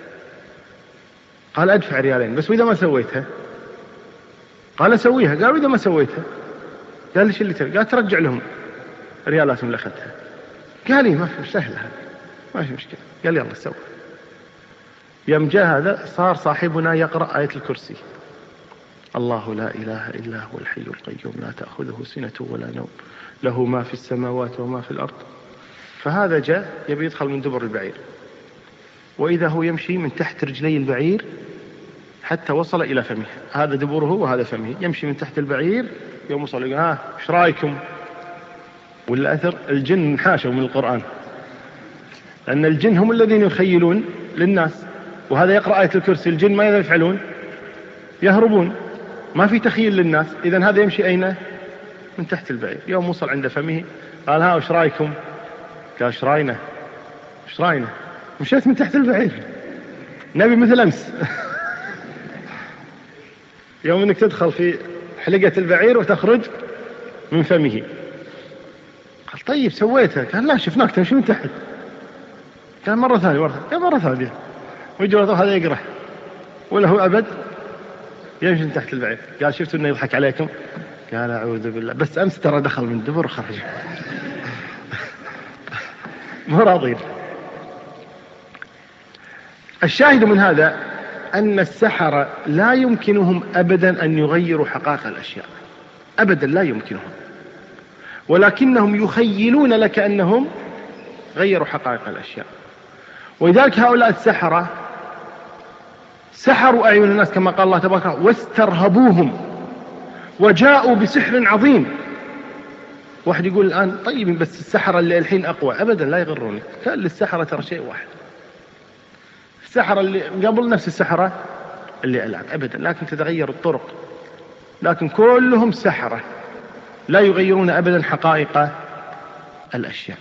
قال أدفع ريالين بس وإذا ما سويتها؟ قال أسويها. قال وإذا ما سويتها؟ قال ليش اللي ترى؟ قال ترجع لهم ريالاتهم اللي أخذتها. قال لي ما في، سهلة هذا ما في مشكلة. قال يلا سوي. يوم جاء هذا صار صاحبنا يقرأ آية الكرسي: الله لا إله إلا هو الحي القيوم لا تأخذه سنة ولا نوم له ما في السماوات وما في الأرض. فهذا جاء يبي يدخل من دبر البعير، وإذا هو يمشي من تحت رجلي البعير حتى وصل إلى فمه. هذا دبره وهذا فمه. يمشي من تحت البعير يوم وصل يقول ها ايش رايكم؟ ولا أثر الجن حاشوا من القرآن، لأن الجن هم الذين يخيلون للناس، وهذا يقرأ آية الكرسي. الجن ماذا يفعلون؟ يهربون، ما في تخيل للناس. إذن هذا يمشي أين؟ من تحت البعير. يوم وصل عند فمه قال ها ايش رايكم؟ قال ايش راينا؟ ايش راينا؟ مشيت من تحت البعير، نبي مثل أمس. يوم انك تدخل في حلقة البعير وتخرج من فمه. قال طيب سويتها؟ قال لا، شفناك تمشي من تحت. قال مرة ثانية. قال مرة ثانية. ويجي هذا يقرأ ولا هو أبد يمشي من تحت البعير. قال شفتوا انه يضحك عليكم؟ قال أعوذ بالله، بس أمس ترى دخل من دبر وخرج. مو راضين. الشاهد من هذا أن السحرة لا يمكنهم أبدا أن يغيروا حقائق الأشياء، أبدا لا يمكنهم، ولكنهم يخيلون لك أنهم غيروا حقائق الأشياء. ولذلك هؤلاء السحرة سحروا أعين الناس كما قال الله تبارك وتعالى واسترهبوهم وجاءوا بسحر عظيم. واحد يقول الآن طيب بس السحرة اللي الحين أقوى. أبدا لا يغرونك، كان للسحرة ترى شيء واحد. السحرة اللي قبل نفس السحرة اللي الآن أبدا، لكن تتغير الطرق، لكن كلهم سحرة لا يغيرون أبدا حقائق الأشياء.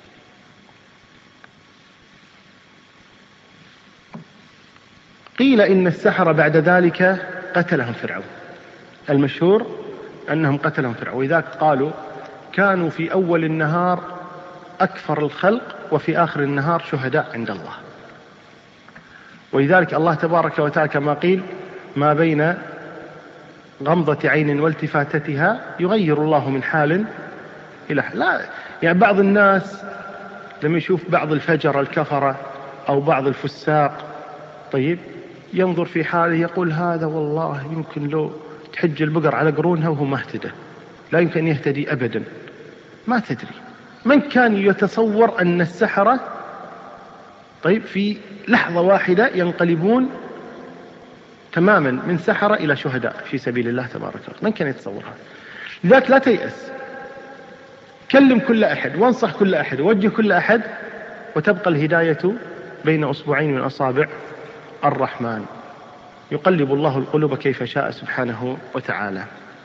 قيل إن السحرة بعد ذلك قتلهم فرعون. المشهور أنهم قتلهم فرعون، وإذاك قالوا كانوا في أول النهار أكثر الخلق وفي آخر النهار شهداء عند الله. ولذلك الله تبارك وتعالى كما قيل ما بين غمضة عين والتفاتتها يغير الله من حال إلى حال. لا يعني بعض الناس لما يشوف بعض الفجر الكفرة أو بعض الفساق طيب ينظر في حاله يقول هذا والله يمكن لو تحج البقر على قرونها وهو ما اهتدى، لا يمكن أن يهتدي أبدا. ما تدري من كان يتصور أن السحرة طيب في لحظة واحدة ينقلبون تماما من سحرة إلى شهداء في سبيل الله تبارك وتعالى. من كان يتصورها؟ لذلك لا تيأس، كلم كل أحد وانصح كل أحد ووجه كل أحد، وتبقى الهداية بين أصبعين من أصابع الرحمن، يقلب الله القلوب كيف شاء سبحانه وتعالى.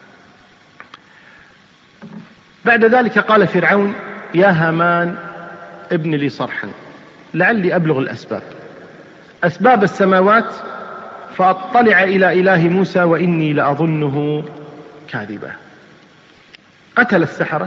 بعد ذلك قال فرعون يا هامان ابن لي صرحا لعلي أبلغ الأسباب، أسباب السماوات فأطلع إلى إله موسى وإني لأظنه كاذبا. قتل السحرة،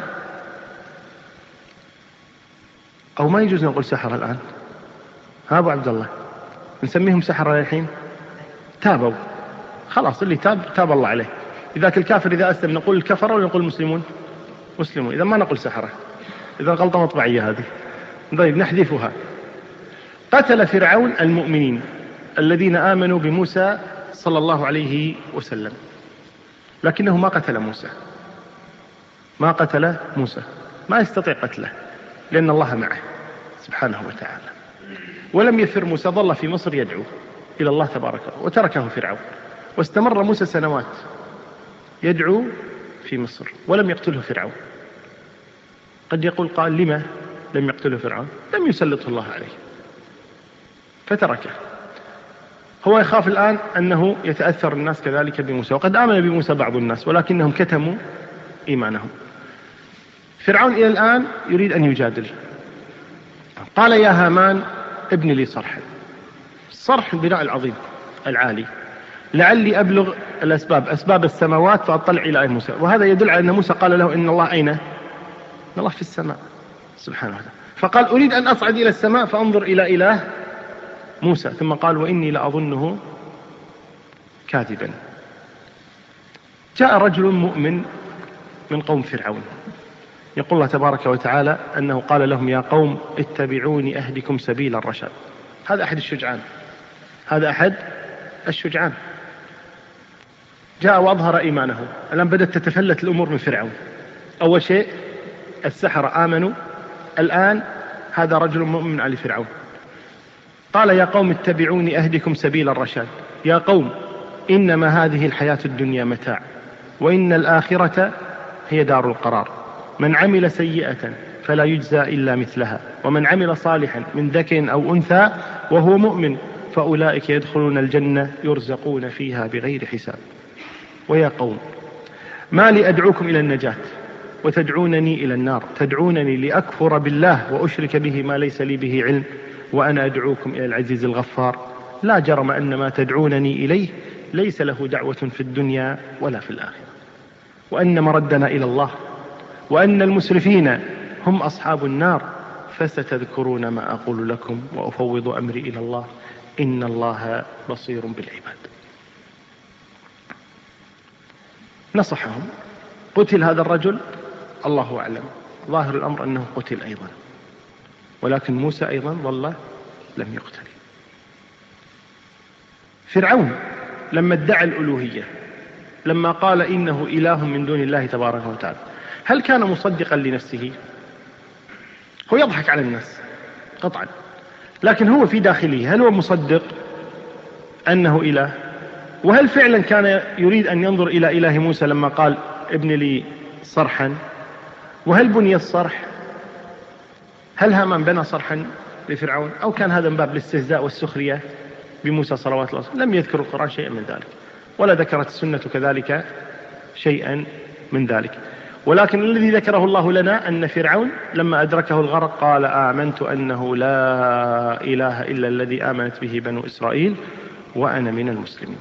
أو ما يجوز نقول سحرة الآن، ها أبو عبد الله نسميهم سحرة الحين؟ تابوا خلاص، اللي تاب الله عليه، لذلك الكافر إذا أسلم نقول الكفر ولا نقول مسلمون؟ مسلمون. إذا ما نقول سحرة، إذا غلطة مطبعية هذه. طيب نحذفها. قتل فرعون المؤمنين الذين آمنوا بموسى صلى الله عليه وسلم، لكنه ما قتل موسى، ما قتل موسى، ما يستطيع قتله لأن الله معه سبحانه وتعالى. ولم يفر موسى، ظل في مصر يدعو إلى الله تبارك وتركه فرعون، واستمر موسى سنوات يدعو في مصر ولم يقتله فرعون. قد يقول قال لما لم يقتله فرعون؟ لم يسلطه الله عليه فتركه. هو يخاف الآن أنه يتأثر الناس كذلك بموسى، وقد آمن بموسى بعض الناس ولكنهم كتموا إيمانهم. فرعون إلى الآن يريد أن يجادل. قال يا هامان ابن لي صرحا. الصرح البناء العظيم العالي، لعلي أبلغ الأسباب، أسباب السماوات فأطلع إلى آي موسى. وهذا يدل على أن موسى قال له إن الله أين؟ إن الله في السماء سبحانه وتعالى. فقال أريد أن أصعد إلى السماء فأنظر إلى إله موسى، ثم قال وإني لأظنه كاذبا. جاء رجل مؤمن من قوم فرعون، يقول الله تبارك وتعالى أنه قال لهم يا قوم اتبعوني أهدكم سبيل الرشاد. هذا أحد الشجعان، هذا أحد الشجعان. جاء وأظهر إيمانه. الآن بدأت تتفلت الأمور من فرعون. أول شيء السحرة آمنوا، الآن هذا رجل مؤمن على فرعون. قال يا قوم اتبعوني أهدكم سبيل الرشاد. يا قوم إنما هذه الحياة الدنيا متاع وإن الآخرة هي دار القرار. من عمل سيئة فلا يجزى إلا مثلها ومن عمل صالحا من ذكر أو أنثى وهو مؤمن فأولئك يدخلون الجنة يرزقون فيها بغير حساب. ويا قوم ما لي أدعوكم إلى النجاة وتدعونني إلى النار، تدعونني لأكفر بالله وأشرك به ما ليس لي به علم وأنا أدعوكم إلى العزيز الغفار. لا جرم أن ما تدعونني إليه ليس له دعوة في الدنيا ولا في الآخرة، وأن مردنا إلى الله، وأن المسرفين هم أصحاب النار، فستذكرون ما أقول لكم وأفوض أمري إلى الله إن الله بصير بالعباد. نصحهم. قتل هذا الرجل، الله أعلم، ظاهر الأمر أنه قتل أيضا، ولكن موسى أيضا ظل لم يقتل. فرعون لما ادعى الألوهية، لما قال إنه إله من دون الله تبارك وتعالى، هل كان مصدقا لنفسه؟ هو يضحك على الناس قطعا، لكن هو في داخله هل هو مصدق أنه إله؟ وهل فعلا كان يريد أن ينظر إلى إله موسى لما قال ابن لي صرحا؟ وهل بني الصرح؟ هل هامان بنى صرحا لفرعون؟ أو كان هذا من باب الاستهزاء والسخرية بموسى صلوات الله عليه وسلم؟ لم يذكر القرآن شيئا من ذلك، ولا ذكرت السنة كذلك شيئا من ذلك. ولكن الذي ذكره الله لنا أن فرعون لما أدركه الغرق قال آمنت أنه لا إله إلا الذي آمنت به بنو إسرائيل وأنا من المسلمين.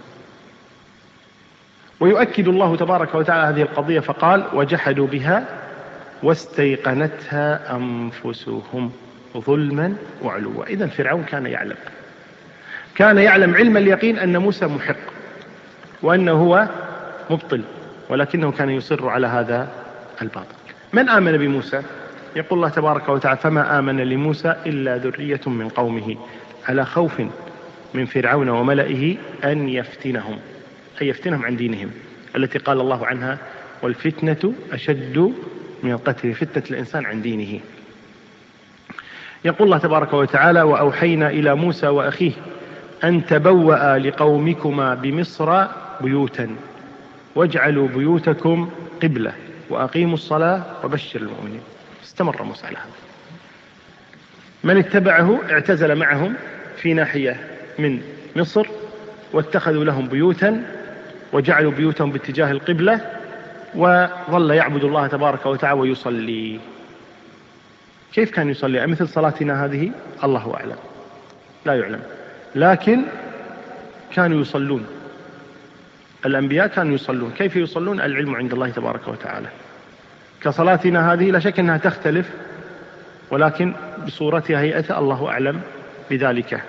ويؤكد الله تبارك وتعالى هذه القضية فقال وجحدوا بها واستيقنتها أنفسهم ظلما وعلوا. إذن فرعون كان يعلم علم اليقين أن موسى محق وأنه هو مبطل، ولكنه كان يصر على هذا الباطل. من آمن بموسى؟ يقول الله تبارك وتعالى فما آمن لموسى إلا ذرية من قومه على خوف من فرعون وملئه أن يفتنهم، أي يفتنهم عن دينهم التي قال الله عنها والفتنة أشد من القتل، فتنة الإنسان عن دينه. يقول الله تبارك وتعالى وأوحينا إلى موسى وأخيه أن تبوأ لقومكما بمصر بيوتا واجعلوا بيوتكم قبلة وأقيموا الصلاة وبشر المؤمنين. استمر موسى على هذا. من اتبعه اعتزل معهم في ناحية من مصر واتخذوا لهم بيوتا وجعلوا بيوتهم باتجاه القبلة، وظل يعبد الله تبارك وتعالى ويصلي. كيف كان يصلي؟ مثل صلاتنا هذه؟ الله أعلم، لا يعلم، لكن كانوا يصلون. الأنبياء كانوا يصلون. كيف يصلون؟ العلم عند الله تبارك وتعالى. كصلاتنا هذه لا شك أنها تختلف، ولكن بصورتها هيئتها الله أعلم بذلك.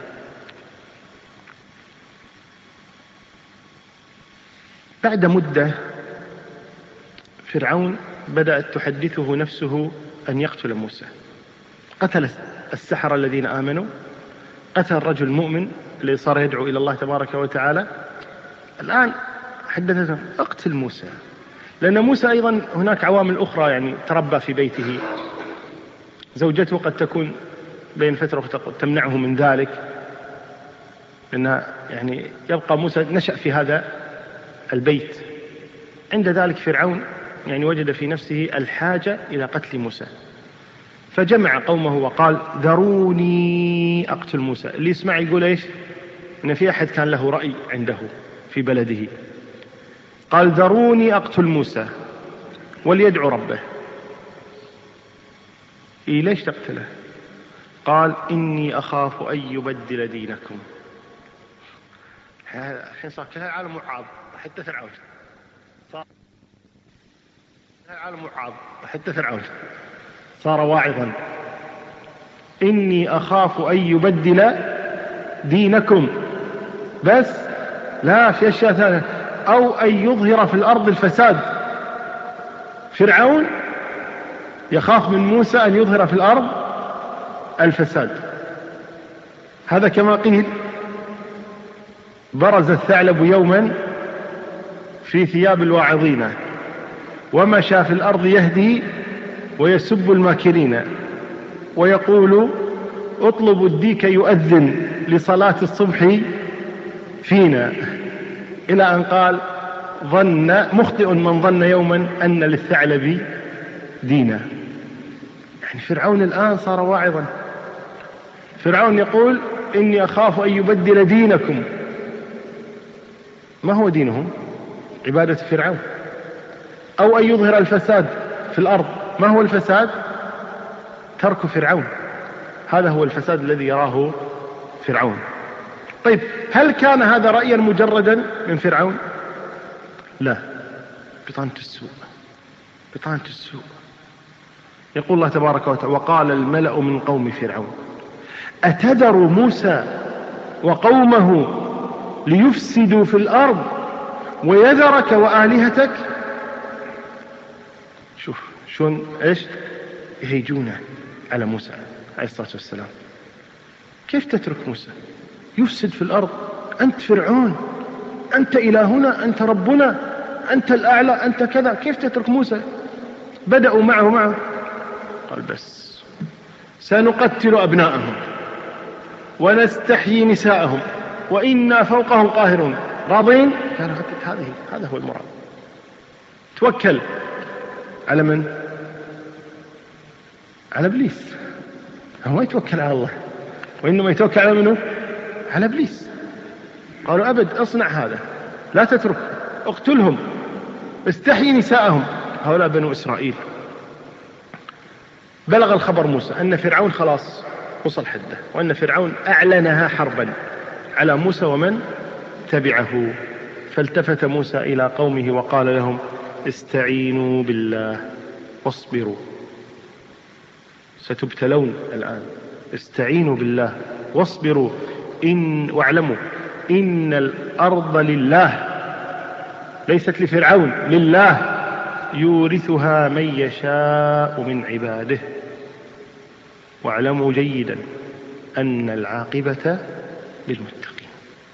بعد مدة فرعون بدأت تحدثه نفسه أن يقتل موسى. قتل السحرة الذين آمنوا، قتل الرجل المؤمن الذي صار يدعو إلى الله تبارك وتعالى. الآن حدثته اقتل موسى، لأن موسى أيضا هناك عوامل أخرى، يعني تربى في بيته، زوجته قد تكون بين فترة وفترة تمنعه من ذلك، لأن يعني يبقى موسى نشأ في هذا البيت. عند ذلك فرعون يعني وجد في نفسه الحاجة إلى قتل موسى، فجمع قومه وقال ذروني أقتل موسى. اللي يسمع يقول إيش؟ إن في أحد كان له رأي عنده في بلده، قال ذروني أقتل موسى وليدعو ربه. ليش تقتله؟ قال إني أخاف أن يبدل دينكم. الحين صار كل العالم وعاظ، حتى فرعون صار العالم وعاظ، حتى فرعون صار واعظا. إني أخاف أن يبدل دينكم، بس لا في أشياء ثانية، أو أن يظهر في الأرض الفساد. فرعون يخاف من موسى أن يظهر في الأرض الفساد. هذا كما قيل برز الثعلب يوما في ثياب الواعظين ومشى في الأرض يهدي ويسب الماكرين ويقول اطلبوا الديك يؤذن لصلاة الصبح فينا، إلى أن قال مخطئ من ظن يوما أن للثعلب دينا. يعني فرعون الآن صار واعظا. فرعون يقول إني أخاف أن يبدل دينكم. ما هو دينهم؟ عبادة فرعون. أو أن يظهر الفساد في الأرض. ما هو الفساد؟ ترك فرعون. هذا هو الفساد الذي يراه فرعون. طيب هل كان هذا رأيا مجردا من فرعون؟ لا، بطانة السوء، بطانة السوء. يقول الله تبارك وتعالى وقال الملأ من قوم فرعون أتذر موسى وقومه ليفسدوا في الأرض ويذرك وآلهتك. شوف شون ايش يهيجون على موسى عليه الصلاة والسلام. كيف تترك موسى يفسد في الأرض؟ أنت فرعون، أنت إلهنا، أنت ربنا، أنت الأعلى، أنت كذا، كيف تترك موسى؟ بدأوا معه قال بس سنقتل أبناءهم ونستحيي نساءهم وإنا فوقهم قاهرون. راضين؟ قال هذا هو المراد. توكل على من؟ على إبليس. هو ما يتوكل على الله، وإنما يتوكل على منه؟ على إبليس. قالوا أبد اصنع هذا، لا تترك، اقتلهم، استحيي نساءهم. هؤلاء بنو إسرائيل. بلغ الخبر موسى أن فرعون خلاص وصل حده، وأن فرعون أعلنها حربا على موسى ومن تبعه. فالتفت موسى إلى قومه وقال لهم استعينوا بالله واصبروا، ستبتلون الآن، استعينوا بالله واصبروا واعلموا إن الأرض لله، ليست لفرعون، لله يورثها من يشاء من عباده واعلموا جيدا أن العاقبة للمتقين.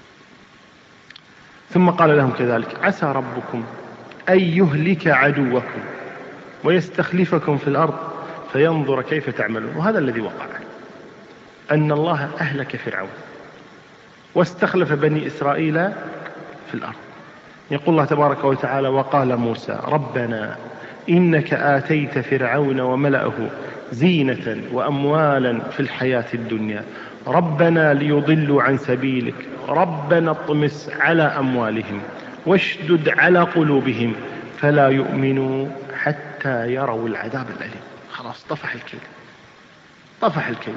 ثم قال لهم كذلك عسى ربكم أن يهلك عدوكم ويستخلفكم في الأرض فينظر كيف تعملون. وهذا الذي وقع، أن الله أهلك فرعون واستخلف بني إسرائيل في الأرض. يقول الله تبارك وتعالى وقال موسى ربنا إنك آتيت فرعون وملأه زينة وأموالا في الحياة الدنيا ربنا ليضلوا عن سبيلك ربنا اطمس على أموالهم واشدد على قلوبهم فلا يؤمنوا حتى يروا العذاب الأليم. خلاص طفح الكيل، طفح الكيل.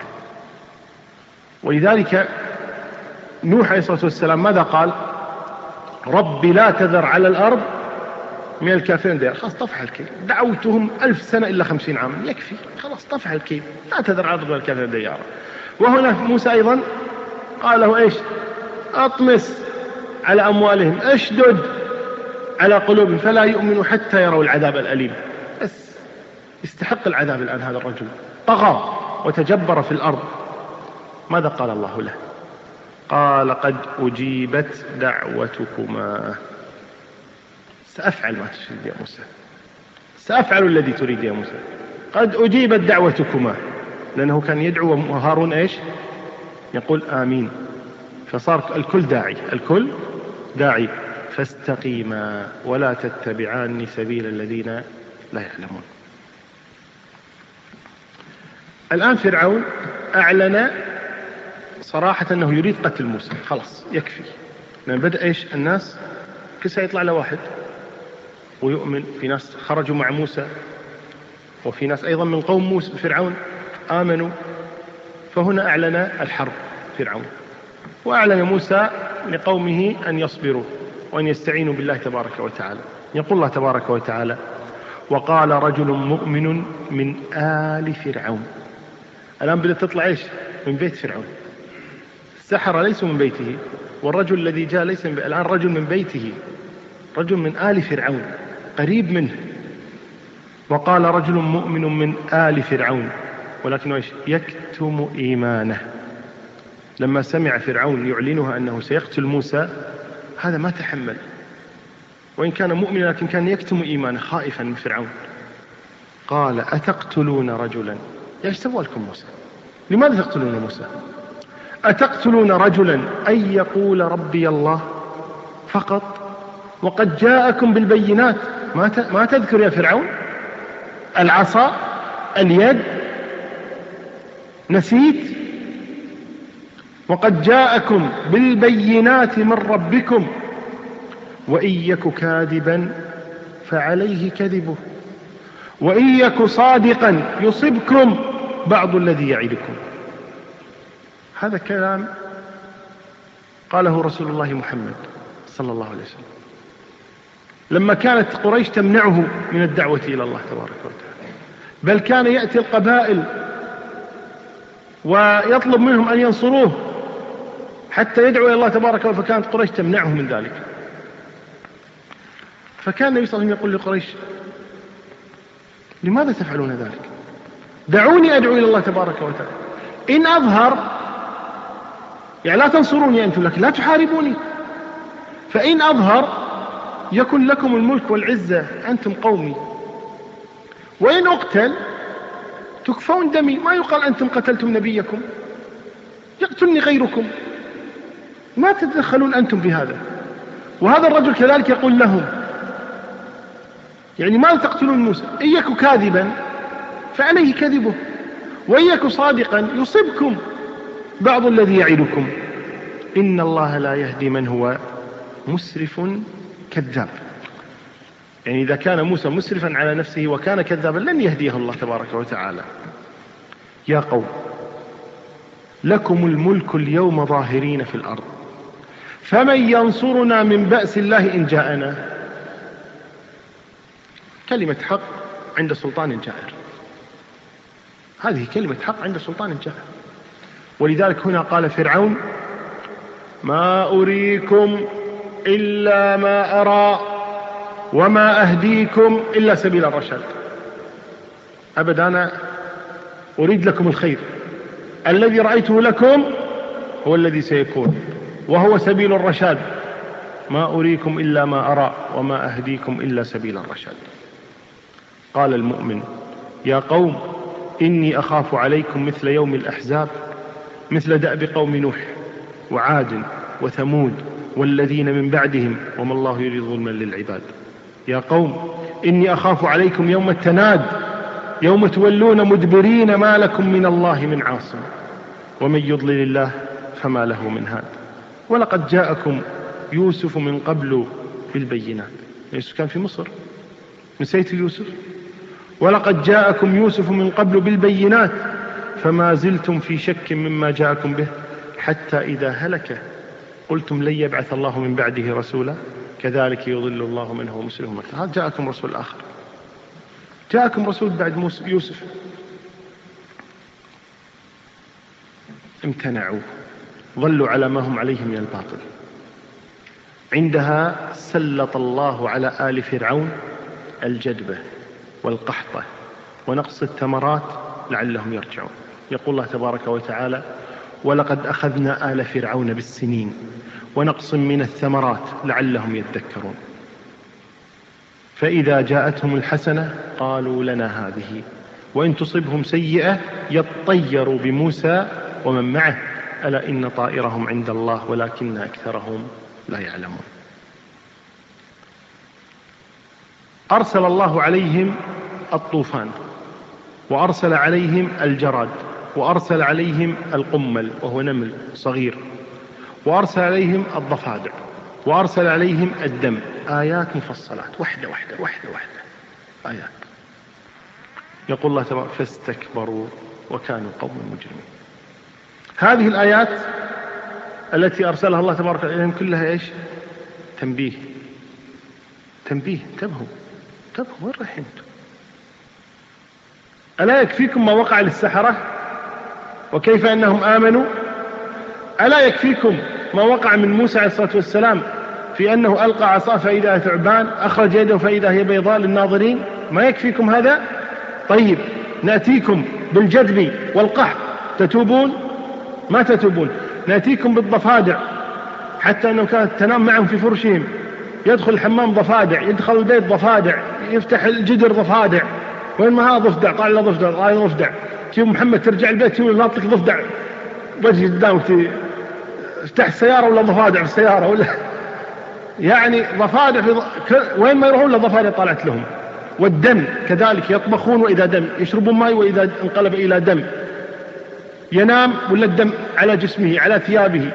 ولذلك نوح عليه الصلاة والسلام ماذا قال؟ ربي لا تذر على الأرض من الكافرين ديار. خلاص طفح الكيل، دعوتهم 1000 سنة إلا 50 عاما يكفي، خلاص طفح الكيل، لا تذر على الأرض من الكافرين ديار. وهنا موسى أيضا قال له إيش؟ أطمس على أموالهم، اشدد على قلوبهم فلا يؤمنوا حتى يروا العذاب الأليم. بس يستحق العذاب الآن هذا الرجل، طغى وتجبر في الأرض. ماذا قال الله له؟ قال قد أجيبت دعوتكما. سأفعل ما تريد يا موسى، سأفعل الذي تريد يا موسى. قد أجيبت دعوتكما، لأنه كان يدعو وهارون إيش يقول آمين، فصار الكل داعي، الكل داعي. فاستقيما ولا تتبعان سبيل الذين لا يعلمون. الآن فرعون أعلن صراحة أنه يريد قتل موسى، خلاص يكفي، لأن بدأ إيش الناس كل ساعة يطلع له واحد ويؤمن. في ناس خرجوا مع موسى، وفي ناس أيضا من قوم موسى فرعون آمنوا. فهنا أعلن الحرب فرعون، وأعلن موسى لقومه أن يصبروا وأن يستعينوا بالله تبارك وتعالى. يقول الله تبارك وتعالى: وقال رجل مؤمن من آل فرعون. الآن بدأت تطلع إيش من بيت فرعون. السحرة ليسوا من بيته، والرجل الذي جاء ليس من الآن رجل من بيته، رجل من آل فرعون قريب منه. وقال رجل مؤمن من آل فرعون، ولكنه إيش يكتم إيمانه. لما سمع فرعون يعلنها أنه سيقتل موسى هذا ما تحمل، وإن كان مؤمنا لكن كان يكتم إيمانه خائفا من فرعون. قال أتقتلون رجلا، ايش سوى لكم موسى؟ لماذا تقتلون موسى؟ أتقتلون رجلا أن يقول ربي الله فقط وقد جاءكم بالبينات. ما تذكر يا فرعون العصا، اليد، نسيت؟ وقد جاءكم بالبينات من ربكم وإن يك كاذبا فعليه كذبه وإن يك صادقا يصبكم بعض الذي يعدكم. هذا كلام قاله رسول الله محمد صلى الله عليه وسلم لما كانت قريش تمنعه من الدعوة إلى الله تبارك وتعالى، بل كان يأتي القبائل ويطلب منهم أن ينصروه حتى يدعو إلى الله تبارك وتعالى، فكانت قريش تمنعه من ذلك. فكان النبي صلى الله عليه وسلم يقول لقريش: لماذا تفعلون ذلك؟ دعوني أدعو إلى الله تبارك وتعالى. إن أظهر يعني لا تنصروني أنتم، لكن لا تحاربوني. فإن أظهر يكن لكم الملك والعزة، أنتم قومي. وإن أقتل تكفون دمي، ما يقال أنتم قتلتم نبيكم، يقتلني غيركم، ما تتدخلون أنتم بهذا. وهذا الرجل كذلك يقول لهم يعني ما تقتلون موسى، إن يك كاذبا فعليه كذبه وإن يك صادقا يصبكم بعض الذي يعدكم إن الله لا يهدي من هو مسرف كذاب. يعني إذا كان موسى مسرفا على نفسه وكان كذابا لن يهديه الله تبارك وتعالى. يا قوم لكم الملك اليوم ظاهرين في الأرض فمن ينصرنا من بأس الله إن جاءنا. كلمة حق عند سلطان جائر، هذه كلمة حق عند سلطان جائر. ولذلك هنا قال فرعون: ما أريكم إلا ما أرى وما أهديكم إلا سبيل الرشاد. أبدا أنا أريد لكم الخير، الذي رأيته لكم هو الذي سيكون وهو سبيل الرشاد. ما أريكم إلا ما أرى وما أهديكم إلا سبيل الرشاد. قال المؤمن: يا قوم إني أخاف عليكم مثل يوم الأحزاب، مثل دأب قوم نوح وعاد وثمود والذين من بعدهم وما الله يريد ظلما للعباد. يا قوم إني أخاف عليكم يوم التناد، يوم تولون مدبرين ما لكم من الله من عاصم ومن يضلل الله فما له من هاد. ولقد جاءكم يوسف من قبل بالبينات. يوسف كان في مصر، نسيت يوسف؟ ولقد جاءكم يوسف من قبل بالبينات فما زلتم في شك مما جاءكم به حتى إذا هلك قلتم لن يبعث الله من بعده رسولا كذلك يضل الله من هو مسرف. هذا جاءكم رسول آخر، جاءكم رسول بعد يوسف. امتنعوا، ظلوا على ما هم عليه من الباطل. عندها سلط الله على آل فرعون الجدبة والقحطة ونقص الثمرات لعلهم يرجعون. يقول الله تبارك وتعالى: ولقد أخذنا آل فرعون بالسنين ونقص من الثمرات لعلهم يذكرون. فإذا جاءتهم الحسنة قالوا لنا هذه وإن تصبهم سيئة يطيروا بموسى ومن معه ألا إن طائرهم عند الله ولكن أكثرهم لا يعلمون. أرسل الله عليهم الطوفان، وأرسل عليهم الجراد، وأرسل عليهم القمل وهو نمل صغير، وأرسل عليهم الضفادع، وأرسل عليهم الدم. آيات مفصلات واحدة واحدة واحدة واحدة آيات. يقول الله تبارك: فاستكبروا وكانوا قوما مجرمين. هذه الآيات التي أرسلها الله تبارك وتعالى كلها إيش؟ تنبيه. تنبيه. انتبهوا وين رايحين؟ ألا يكفيكم ما وقع للسحرة وكيف أنهم آمنوا؟ ألا يكفيكم ما وقع من موسى عليه الصلاة والسلام في أنه ألقى عصاه فإذا ثعبان، أخرج يده فإذا هي بيضاء للناظرين؟ ما يكفيكم هذا؟ طيب نأتيكم بالجدب والقحط تتوبون؟ ما تتوبون. نأتيكم بالضفادع حتى أنه كانت تنام معهم في فرشهم، يدخل الحمام ضفادع، يدخل البيت ضفادع، يفتح الجدر ضفادع. وين ما ها ضفدع، قال له ضفدع، قال له ضفدع. تيوم محمد ترجع البيت تقول ناطلق ضفدع وجه قدامك، افتح السيارة ولا ضفادع في السيارة ولا يعني ضفادع وين ما يروحون لضفادع طلعت لهم. والدم كذلك، يطبخون وإذا دم، يشربون ماء وإذا انقلب إلى دم، ينام ولا الدم على جسمه على ثيابه.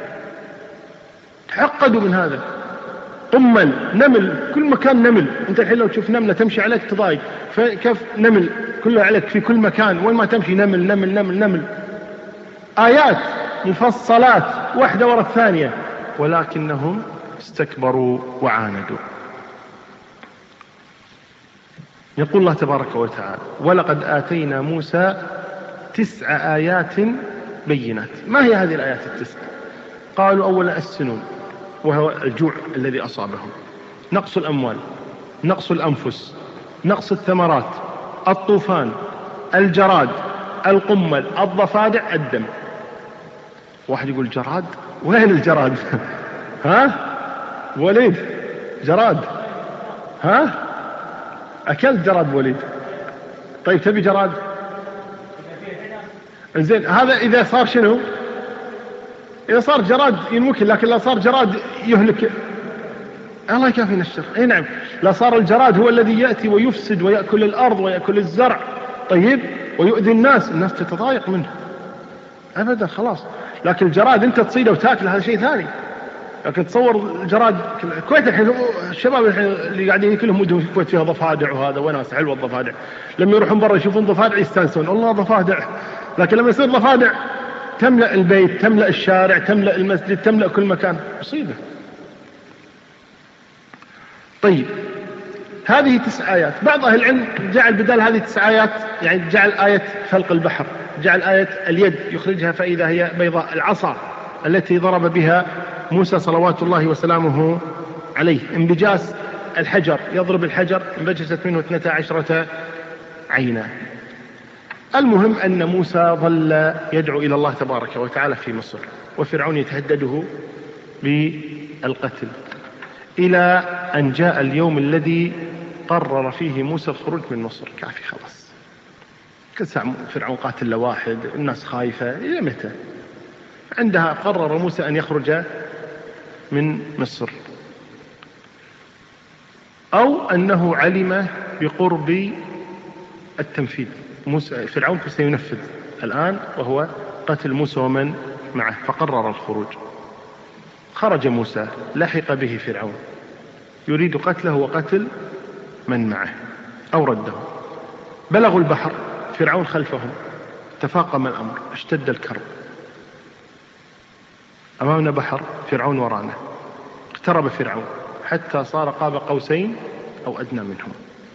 تحقدوا من هذا. قمل، نمل، كل مكان نمل. انت الحين لو تشوف نملة تمشي عليك تضايق، فكيف نمل كله عليك في كل مكان، وين ما تمشي نمل نمل نمل نمل. آيات مفصلات واحدة وراء الثانية، ولكنهم استكبروا وعاندوا. يقول الله تبارك وتعالى: ولقد آتينا موسى 9 آيات بينات. ما هي هذه الآيات التسع؟ قالوا: أولا السنون وهو الجوع الذي أصابهم، نقص الأموال، نقص الأنفس، نقص الثمرات، الطوفان، الجراد، القمل، الضفادع، الدم. واحد يقول: جراد؟ وين الجراد؟ ها وليد؟ جراد؟ ها أكلت جراد وليد؟ طيب تبي جراد؟ زين، هذا إذا صار شنو؟ إذا صار جراد ينوكل، لكن لا صار جراد يهلك. الله يكافينا الشر. اي نعم، لا صار الجراد هو الذي يأتي ويفسد ويأكل الأرض ويأكل الزرع، طيب، ويؤذي الناس تتضايق منه أبدا، خلاص. لكن الجراد أنت تصيده وتأكل هذا شيء ثاني. لكن تصور الجراد، الكويت الحين الشباب الحين اللي قاعدين ياكلهم ودهم في الكويت فيها ضفادع وهذا وناس حلوة الضفادع، لما يروحون برا يشوفون ضفادع يستانسون، الله ضفادع. لكن لما يصير ضفادع تملأ البيت، تملأ الشارع، تملأ المسجد، تملأ كل مكان، مصيبة. طيب هذه 9 آيات. بعض أهل العلم جعل بدل هذه 9 آيات يعني جعل آية فلق البحر، جعل آية اليد يخرجها فإذا هي بيضاء، العصا التي ضرب بها موسى صلوات الله وسلامه عليه، انبجاس الحجر، يضرب الحجر انبجست منه 12 عينا. المهم أن موسى ظل يدعو إلى الله تبارك وتعالى في مصر، وفرعون يتهدده بالقتل، إلى أن جاء اليوم الذي قرر فيه موسى الخروج من مصر. كافي خلاص، كل ساعة فرعون قاتل لواحد، الناس خايفة، إلى متى؟ عندها قرر موسى أن يخرج من مصر، أو أنه علم بقرب التنفيذ. موسى فرعون سينفذ الآن وهو قتل موسى ومن معه، فقرر الخروج. خرج موسى، لحق به فرعون يريد قتله وقتل من معه أو رده. بلغوا البحر، فرعون خلفهم، تفاقم الأمر، اشتد الكرب. أمامنا بحر، فرعون ورانا. اقترب فرعون حتى صار قاب قوسين أو أدنى منهم.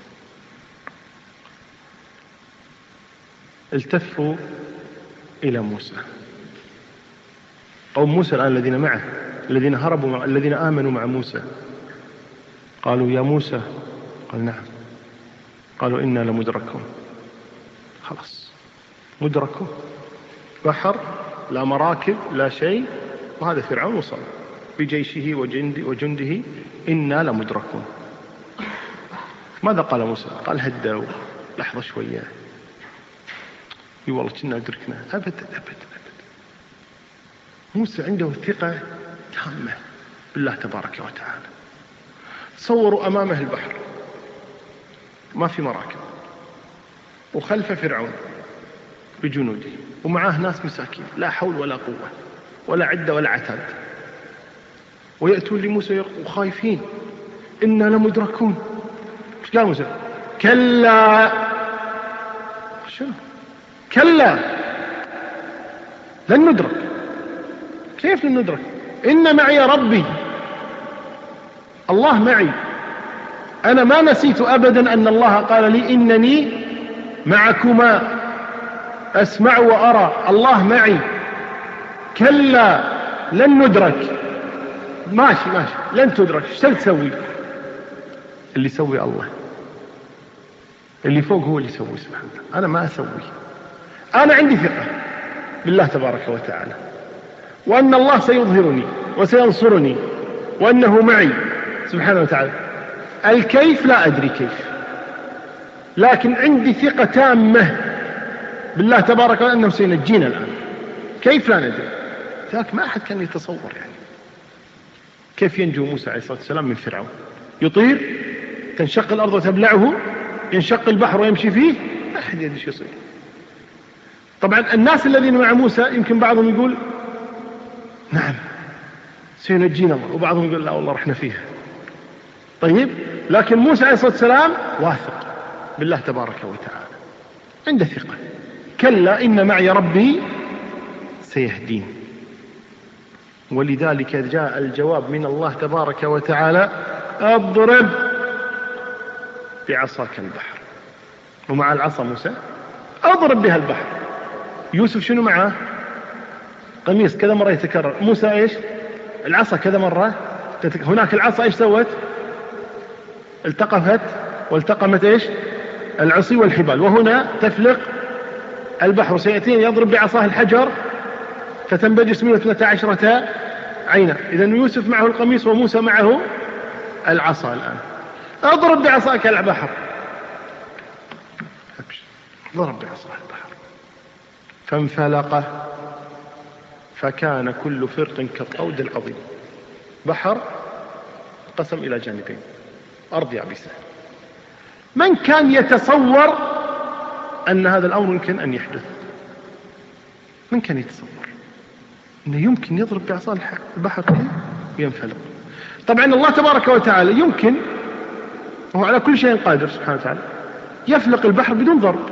التفوا إلى موسى، قوم موسى الآن الذين معه الذين آمنوا مع موسى قالوا يا موسى، قال نعم، قالوا إنا لمدركون، خلاص مدركون، بحر لا مراكب لا شيء، وهذا فرعون وصل بجيشه وجنده، إنا لمدركون. ماذا قال موسى؟ قال هدوا لحظة شوية، والله كنا أدركنا. أبدا أبدا أبدا. موسى عنده ثقة تامة بالله تبارك وتعالى. تصوروا أمامه البحر ما في مراكب، وخلف فرعون بجنوده، ومعاه ناس مساكين لا حول ولا قوة ولا عدة ولا عتاد، ويأتون لموسى وخايفين إنا لمدركون. ايش قال موسى؟ كلا. شنو كلا؟ لن ندرك. كيف لن ندرك؟ إن معي ربي، الله معي. أنا ما نسيت أبدا أن الله قال لي إنني معكما أسمع وأرى، الله معي. كلا لن ندرك. ماشي لن تدرك. ايش تسوي؟ اللي يسوي الله، اللي فوق هو اللي يسوي سبحانه وتعالى. أنا ما أسوي. أنا عندي ثقة بالله تبارك وتعالى، وأن الله سيظهرني وسينصرني، وأنه معي سبحانه وتعالى. الكيف لا أدري كيف، لكن عندي ثقة تامة بالله تبارك وتعالى أنه سينجينا الآن. كيف لا ندري، ذاك ما أحد كان يتصور يعني كيف ينجو موسى عليه الصلاة والسلام من فرعون. يطير، تنشق الأرض وتبلعه، ينشق البحر ويمشي فيه، ما أحد يدري شو يصير. طبعا الناس الذين مع موسى يمكن بعضهم يقول نعم سينجينا الله، وبعضهم يقول لا والله رحنا فيها. طيب، لكن موسى عليه الصلاة والسلام واثق بالله تبارك وتعالى، عنده ثقة. كلا إن معي ربي سيهدين. ولذلك جاء الجواب من الله تبارك وتعالى اضرب بعصاك البحر. ومع العصا موسى اضرب بها البحر. يوسف شنو معه؟ قميص كذا مرة يتكرر. موسى ايش؟ العصا كذا مرة هناك العصا ايش سوت؟ التقفت والتقمت ايش؟ العصي والحبال. وهنا تفلق البحر. سيأتين يضرب بعصاه الحجر فتنبجس منه 12 عينا. إذن يوسف معه القميص وموسى معه العصا. الآن اضرب بعصاك البحر. ضرب بعصاه البحر فانفلق فكان كل فرق كالطود العظيم. بحر قسم إلى جانبين، أرض يابسة. من كان يتصور أن هذا الأمر يمكن أن يحدث؟ من كان يتصور أنه يمكن يضرب بعصا البحر وينفلق؟ طبعا الله تبارك وتعالى يمكن، وهو على كل شيء قادر سبحانه وتعالى، يفلق البحر بدون ضرب،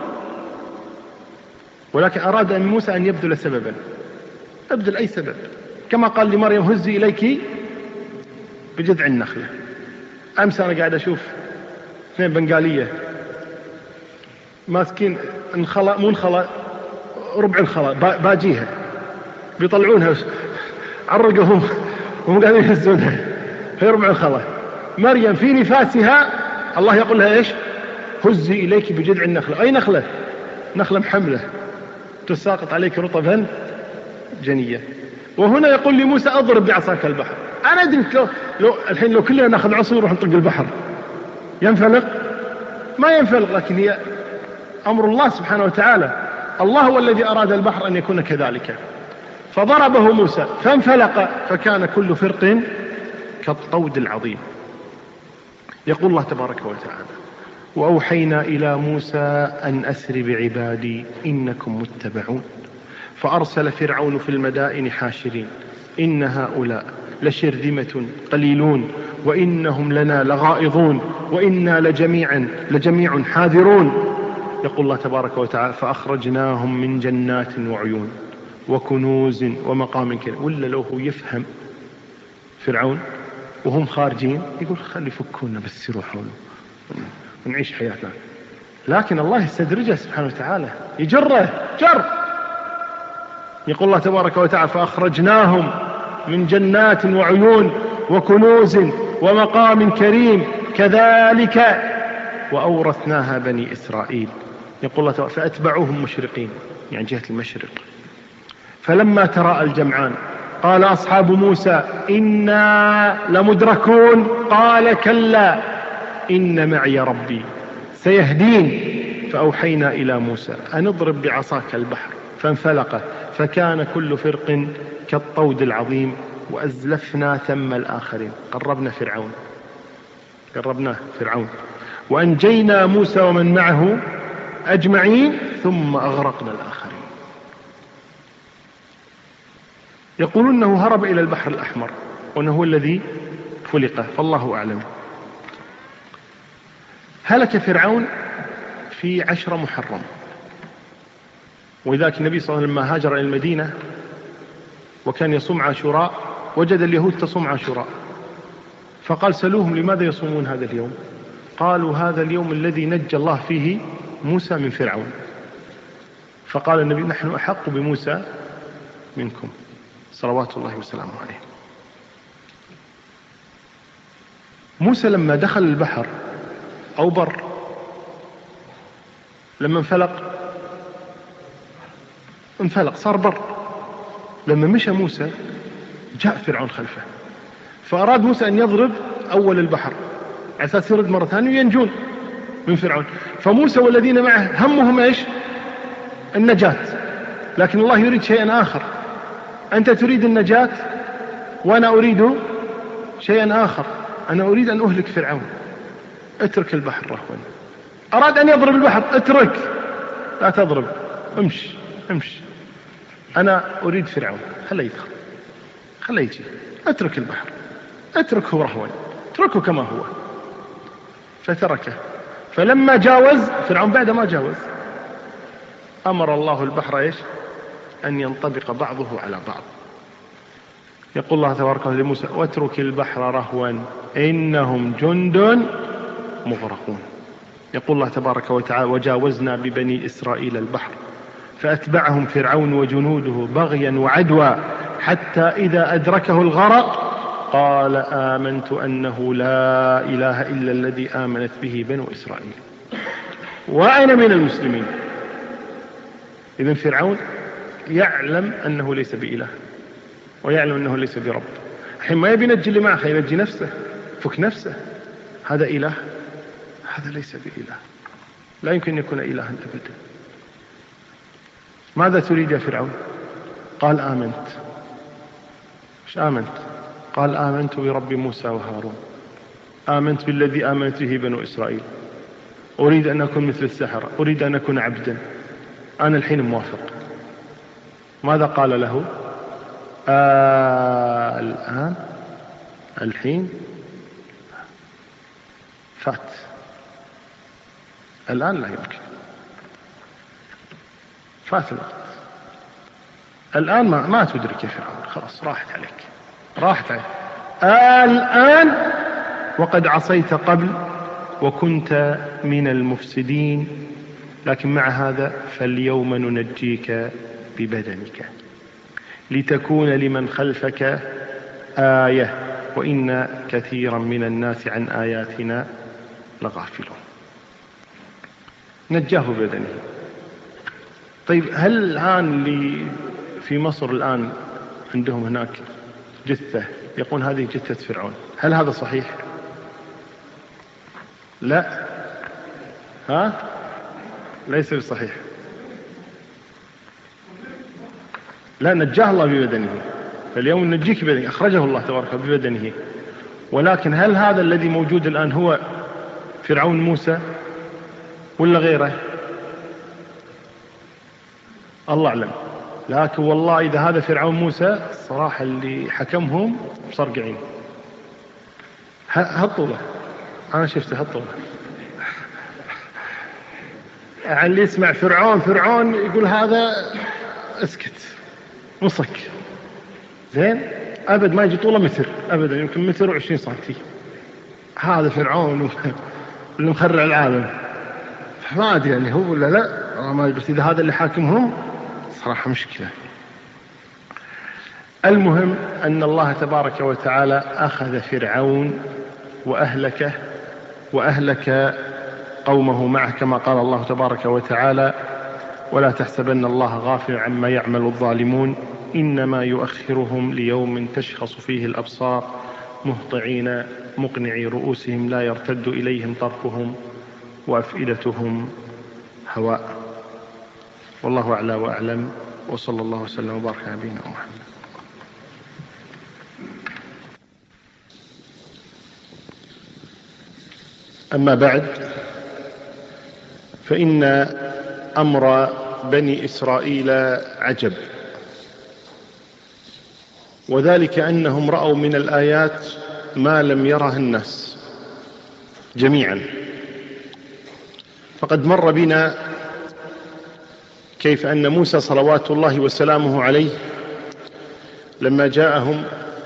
ولكن أراد أن موسى أن يبذل سببا. أبذل أي سبب، كما قال لمريم هزي إليك بجذع النخلة. أمس أنا قاعد أشوف اثنين بنغالية ماسكين انخلة، مو انخلة، ربع الخلة، باجيها بيطلعونها عرقهم وهم قاعدين يهزونها، هي ربع الخلة. مريم في نفاسها الله يقول لها ايش؟ هزي إليك بجذع النخلة. أي نخلة؟ نخلة محملة تساقط عليك رطبا جنية. وهنا يقول لموسى اضرب بعصاك البحر. أنا أدري الحين لو كلنا ناخذ عصا ونروح نطق البحر ينفلق؟ ما ينفلق، لكن هي أمر الله سبحانه وتعالى. الله هو الذي أراد البحر أن يكون كذلك. فضربه موسى فانفلق فكان كل فرق كالطود العظيم. يقول الله تبارك وتعالى وأوحينا إلى موسى أن أسر بعبادي إنكم متبعون فأرسل فرعون في المدائن حاشرين إن هؤلاء لشرذمة قليلون وإنهم لنا لغائظون وإنا لجميع حاذرون. يقول الله تبارك وتعالى فأخرجناهم من جنات وعيون وكنوز ومقام كريم. ولا لو هو يفهم فرعون وهم خارجين يقول خلي فكونا بس يروحون ونعيش حياتنا، لكن الله يستدرجه سبحانه وتعالى، يجره جر. يقول الله تبارك وتعالى فأخرجناهم من جنات وعيون وكنوز ومقام كريم كذلك وأورثناها بني إسرائيل. يقول الله تعالى فأتبعوهم مشرقين، يعني جهة المشرق. فلما تراءى الجمعان قال أصحاب موسى إنا لمدركون قال كلا إن معي ربي سيهدين. فأوحينا إلى موسى أن اضرب بعصاك البحر فانفلق فكان كل فرق كالطود العظيم وأزلفنا ثم الآخرين. قربنا فرعون وأنجينا موسى ومن معه أجمعين ثم أغرقنا الآخرين. يقولون أنه هرب إلى البحر الأحمر وأنه هو الذي فلقه، فالله أعلم. هلك فرعون في 10 محرم، ولذلك النبي صلى الله عليه وسلم لما هاجر إلى المدينة وكان يصوم عاشوراء وجد اليهود تصوم عاشوراء، فقال سلوهم لماذا يصومون هذا اليوم؟ قالوا هذا اليوم الذي نجى الله فيه موسى من فرعون. فقال النبي نحن أحق بموسى منكم صلوات الله وسلامه عليه. موسى لما دخل البحر أو بر، لما انفلق صار بر. لما مشى موسى جاء فرعون خلفه، فأراد موسى أن يضرب أول البحر على أساس يرد مرة ثانية وينجون من فرعون. فموسى والذين معه همهم إيش؟ النجاة، لكن الله يريد شيئا آخر. أنت تريد النجاة وأنا أريد شيئا آخر، أنا أريد أن أهلك فرعون. اترك البحر رهوا. أراد أن يضرب البحر، اترك، لا تضرب، امش، أنا أريد فرعون، خليه يدخل، خليه يجي، اترك البحر، اتركه رهوا، اتركه كما هو. فتركه. فلما جاوز فرعون، بعد ما جاوز أمر الله البحر إيش؟ أن ينطبق بعضه على بعض. يقول الله تبارك وتعالى لموسى واترك البحر رهوا إنهم جند مغرقون. يقول الله تبارك وتعالى وجاوزنا ببني إسرائيل البحر فأتبعهم فرعون وجنوده بغيا وعدوى حتى إذا أدركه الغرق قال آمنت أنه لا إله إلا الذي آمنت به بنو إسرائيل وأنا من المسلمين. إذن فرعون يعلم أنه ليس بإله ويعلم أنه ليس برب. حين ما يبي ينجي اللي معه ينجي نفسه، فك نفسه. هذا إله؟ هذا ليس بإله، لا يمكن أن يكون إلها أبدا. ماذا تريد يا فرعون؟ قال آمنت. مش آمنت، قال آمنت برب موسى وهارون، آمنت بالذي آمنت به بنو إسرائيل، أريد أن أكون مثل السحرة، أريد أن أكون عبدا، أنا الحين موافق. ماذا قال له؟ الآن الحين فات، الآن لا يمكن، فات الوقت، الآن ما تدرك يا فرعون، خلاص راحت عليك. الآن وقد عصيت قبل وكنت من المفسدين، لكن مع هذا فاليوم ننجيك ببدنك لتكون لمن خلفك آية وإن كثيرا من الناس عن آياتنا لغافلون. نجاه ببدنه. طيب هل الآن اللي في مصر الآن عندهم هناك جثة يقول هذه جثة فرعون، هل هذا صحيح؟ لا، ليس بصحيح. لا، نجاه الله ببدنه، فاليوم نجيك ببدنه، أخرجه الله تبارك ببدنه. ولكن هل هذا الذي موجود الآن هو فرعون موسى ولا غيره؟ الله أعلم. لكن والله إذا هذا فرعون موسى الصراحة اللي حكمهم مصرقعين. هالطولة أنا شفته، هالطولة. يعني اللي يسمع فرعون يقول هذا اسكت مصك زين، أبد ما يجي طوله متر أبدا، يمكن 1.20 متر. هذا فرعون اللي مخرع العالم. ما أدري يعني هو ولا لا، ما أدري، بس إذا هذا اللي حاكمهم صراحة مشكلة. المهم أن الله تبارك وتعالى أخذ فرعون وأهلك قومه معه، كما قال الله تبارك وتعالى: ولا تحسبن الله غافلا عما يعمل الظالمون إنما يؤخرهم ليوم تشخص فيه الأبصار مهطعين مقنعي رؤوسهم لا يرتد إليهم طرفهم وأفئدتهم هواء. والله أعلى وأعلم، وصلى الله وسلم وبارك على نبينا محمد. أما بعد، فإن أمر بني إسرائيل عجب، وذلك أنهم رأوا من الآيات ما لم يره الناس جميعا. فقد مر بنا كيف أن موسى صلوات الله وسلامه عليه لما جاءهم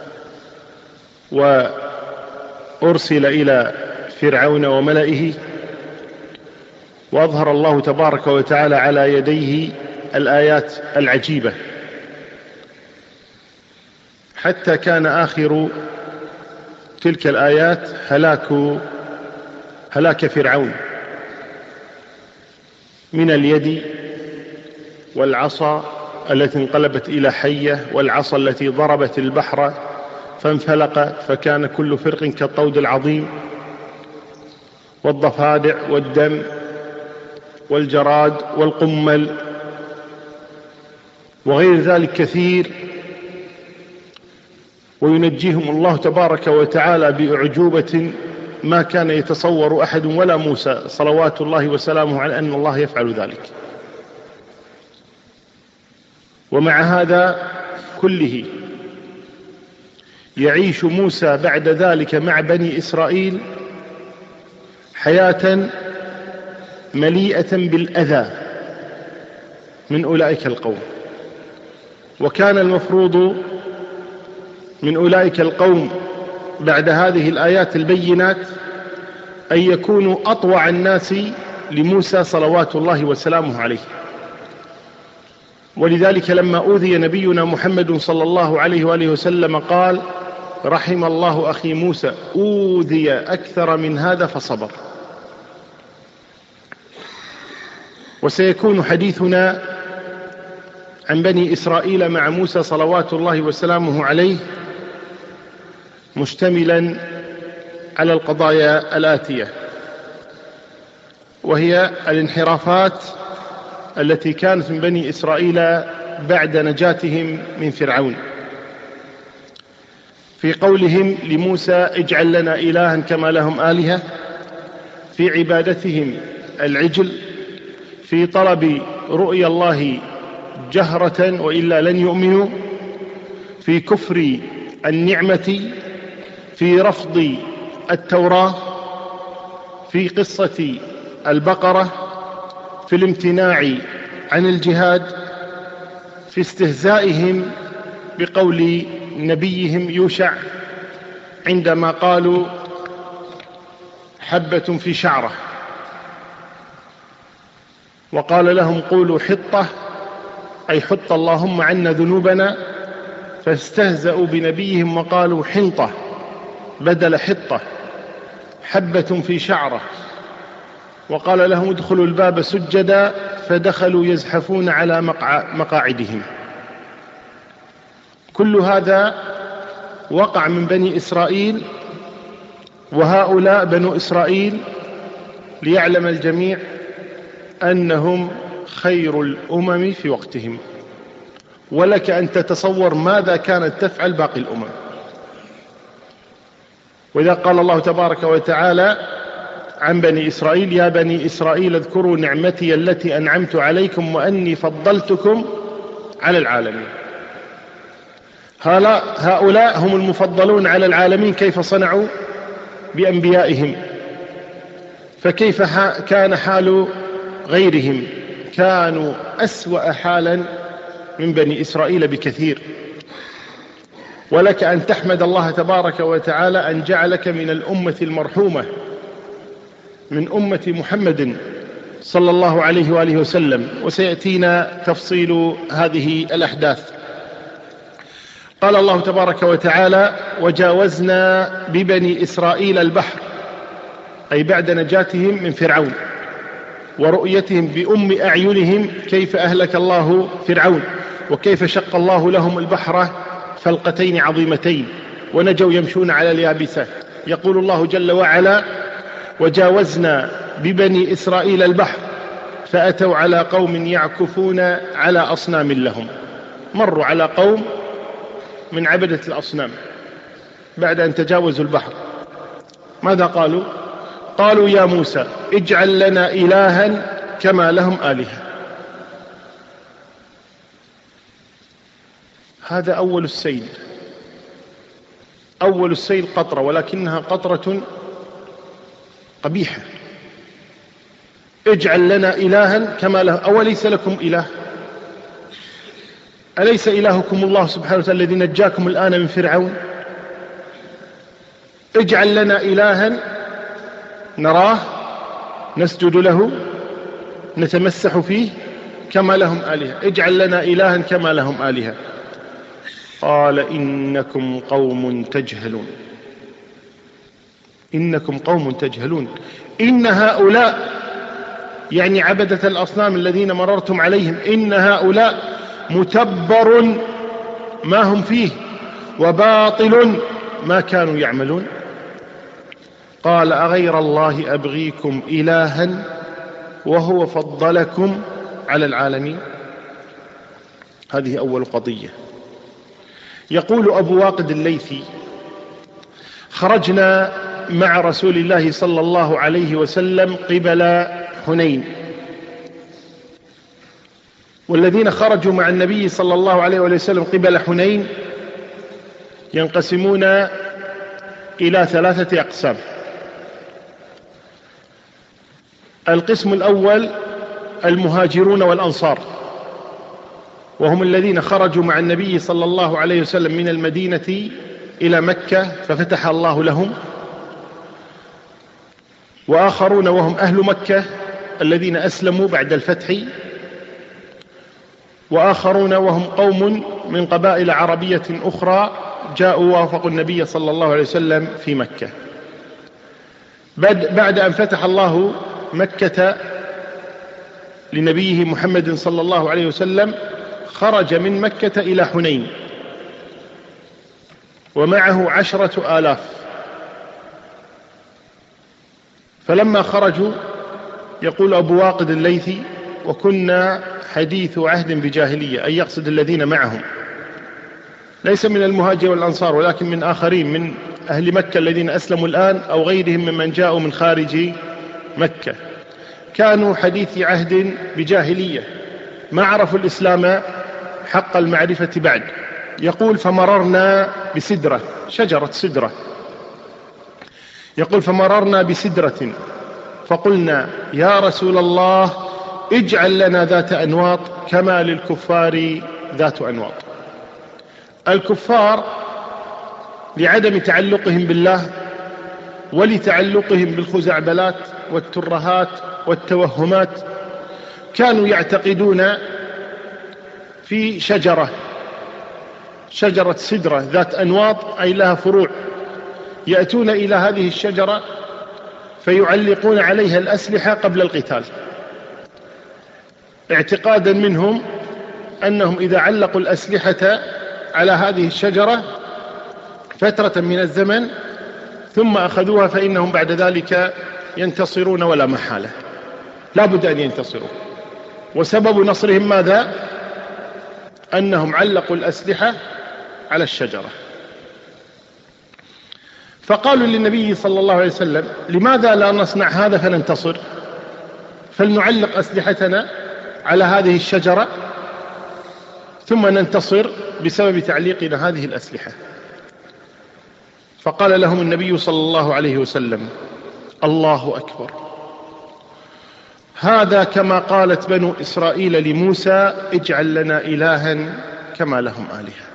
وأرسل إلى فرعون وملئه، وأظهر الله تبارك وتعالى على يديه الآيات العجيبة، حتى كان آخر تلك الآيات هلاك فرعون من اليد والعصا التي انقلبت إلى حية، والعصا التي ضربت البحر فانفلق فكان كل فرق كالطود العظيم، والضفادع والدم والجراد والقمل وغير ذلك كثير. وينجيهم الله تبارك وتعالى بأعجوبة ما كان يتصور أحد ولا موسى صلوات الله وسلامه على أن الله يفعل ذلك. ومع هذا كله يعيش موسى بعد ذلك مع بني إسرائيل حياة مليئة بالأذى من أولئك القوم. وكان المفروض من أولئك القوم بعد هذه الآيات البينات أن يكونوا أطوع الناس لموسى صلوات الله وسلامه عليه. ولذلك لما أوذي نبينا محمد صلى الله عليه وآله وسلم قال: رحم الله أخي موسى أوذي أكثر من هذا فصبر. وسيكون حديثنا عن بني إسرائيل مع موسى صلوات الله وسلامه عليه مشتملا على القضايا الآتية، وهي الانحرافات التي كانت من بني إسرائيل بعد نجاتهم من فرعون، في قولهم لموسى: اجعل لنا إلها كما لهم آلهة، في عبادتهم العجل، في طلب رؤيا الله جهرة وإلا لن يؤمنوا، في كفر النعمة، في رفض التوراة، في قصة البقرة، في الامتناع عن الجهاد، في استهزائهم بقول نبيهم يوشع عندما قالوا حبة في شعرة، وقال لهم قولوا حطة أي حط اللهم عنا ذنوبنا، فاستهزأوا بنبيهم وقالوا حنطة بدل حطة، حبة في شعرة، وقال لهم ادخلوا الباب سجدا فدخلوا يزحفون على مقاعدهم. كل هذا وقع من بني إسرائيل، وهؤلاء بنو إسرائيل ليعلم الجميع أنهم خير الأمم في وقتهم، ولك أن تتصور ماذا كانت تفعل باقي الأمم. وإذا قال الله تبارك وتعالى عن بني إسرائيل: يا بني إسرائيل اذكروا نعمتي التي أنعمت عليكم وأني فضلتكم على العالمين. هؤلاء هم المفضلون على العالمين. كيف صنعوا بأنبيائهم؟ فكيف كان حال غيرهم؟ كانوا أسوأ حالا من بني إسرائيل بكثير. ولك أن تحمد الله تبارك وتعالى أن جعلك من الأمة المرحومة، من أمة محمد صلى الله عليه وآله وسلم. وسيأتينا تفصيل هذه الأحداث.
قال الله تبارك وتعالى: وجاوزنا ببني إسرائيل البحر، أي بعد نجاتهم من فرعون ورؤيتهم بأم أعينهم كيف أهلك الله فرعون وكيف شق الله لهم البحر فلقتين عظيمتين ونجوا يمشون على اليابسات. يقول الله جل وعلا: وجاوزنا ببني إسرائيل البحر فأتوا على قوم يعكفون على أصنام لهم. مروا على قوم من عبدة الأصنام بعد أن تجاوزوا البحر. ماذا قالوا؟ قالوا: يا موسى اجعل لنا إلها كما لهم آلهة. هذا أول السيل. أول السيل قطرة، ولكنها قطرة قبيحة. اجعل لنا إلها كما له. أوليس لكم إله؟ أليس إلهكم الله سبحانه وتعالى الذي نجاكم الآن من فرعون؟ اجعل لنا إلها نراه نسجد له نتمسح فيه كما لهم آلهة. اجعل لنا إلها كما لهم آلهة. قال: إنكم قوم تجهلون. إنكم قوم تجهلون. إن هؤلاء، يعني عبدة الأصنام الذين مررتم عليهم، إن هؤلاء متبر ما هم فيه وباطل ما كانوا يعملون. قال: أغير الله أبغيكم إلها وهو فضلكم على العالمين. هذه أول قضية. يقول أبو واقد الليثي: خرجنا مع رسول الله صلى الله عليه وسلم قبل حنين، والذين خرجوا مع النبي صلى الله عليه وسلم قبل حنين ينقسمون إلى 3 أقسام. القسم الأول المهاجرون والأنصار، وهم الذين خرجوا مع النبي صلى الله عليه وسلم من المدينة إلى مكة ففتح الله لهم، وآخرون وهم أهل مكة الذين أسلموا بعد الفتح، وآخرون وهم قوم من قبائل عربية أخرى جاءوا وافقوا النبي صلى الله عليه وسلم في مكة. بعد أن فتح الله مكة لنبيه محمد صلى الله عليه وسلم خرج من مكة إلى حنين ومعه 10,000. فلما خرجوا، يقول أبو واقد الليثي: وكنا حديث عهد بجاهلية، أي يقصد الذين معهم، ليس من المهاجر والأنصار ولكن من آخرين من أهل مكة الذين أسلموا الآن أو غيرهم ممن جاءوا من خارج مكة. كانوا حديث عهد بجاهلية، ما عرفوا الإسلام حق المعرفة بعد. يقول: فمررنا بسدرة، شجرة سدرة. يقول: فمررنا بسدرة فقلنا: يا رسول الله اجعل لنا ذات أنواط كما للكفار ذات أنواط. الكفار لعدم تعلقهم بالله ولتعلقهم بالخزعبلات والترهات والتوهمات كانوا يعتقدون في شجرة سدرة ذات أنواط، أي لها فروع، يأتون إلى هذه الشجرة فيعلقون عليها الأسلحة قبل القتال، اعتقادا منهم أنهم إذا علقوا الأسلحة على هذه الشجرة فترة من الزمن ثم أخذوها فإنهم بعد ذلك ينتصرون ولا محالة، لا بد أن ينتصروا. وسبب نصرهم ماذا؟ أنهم علقوا الأسلحة على الشجرة. فقالوا للنبي صلى الله عليه وسلم: لماذا لا نصنع هذا فننتصر؟ فلنعلق أسلحتنا على هذه الشجرة ثم ننتصر بسبب تعليقنا هذه الأسلحة. فقال لهم النبي صلى الله عليه وسلم: الله أكبر، هذا كما قالت بنو إسرائيل لموسى: اجعل لنا إلها كما لهم آلهة.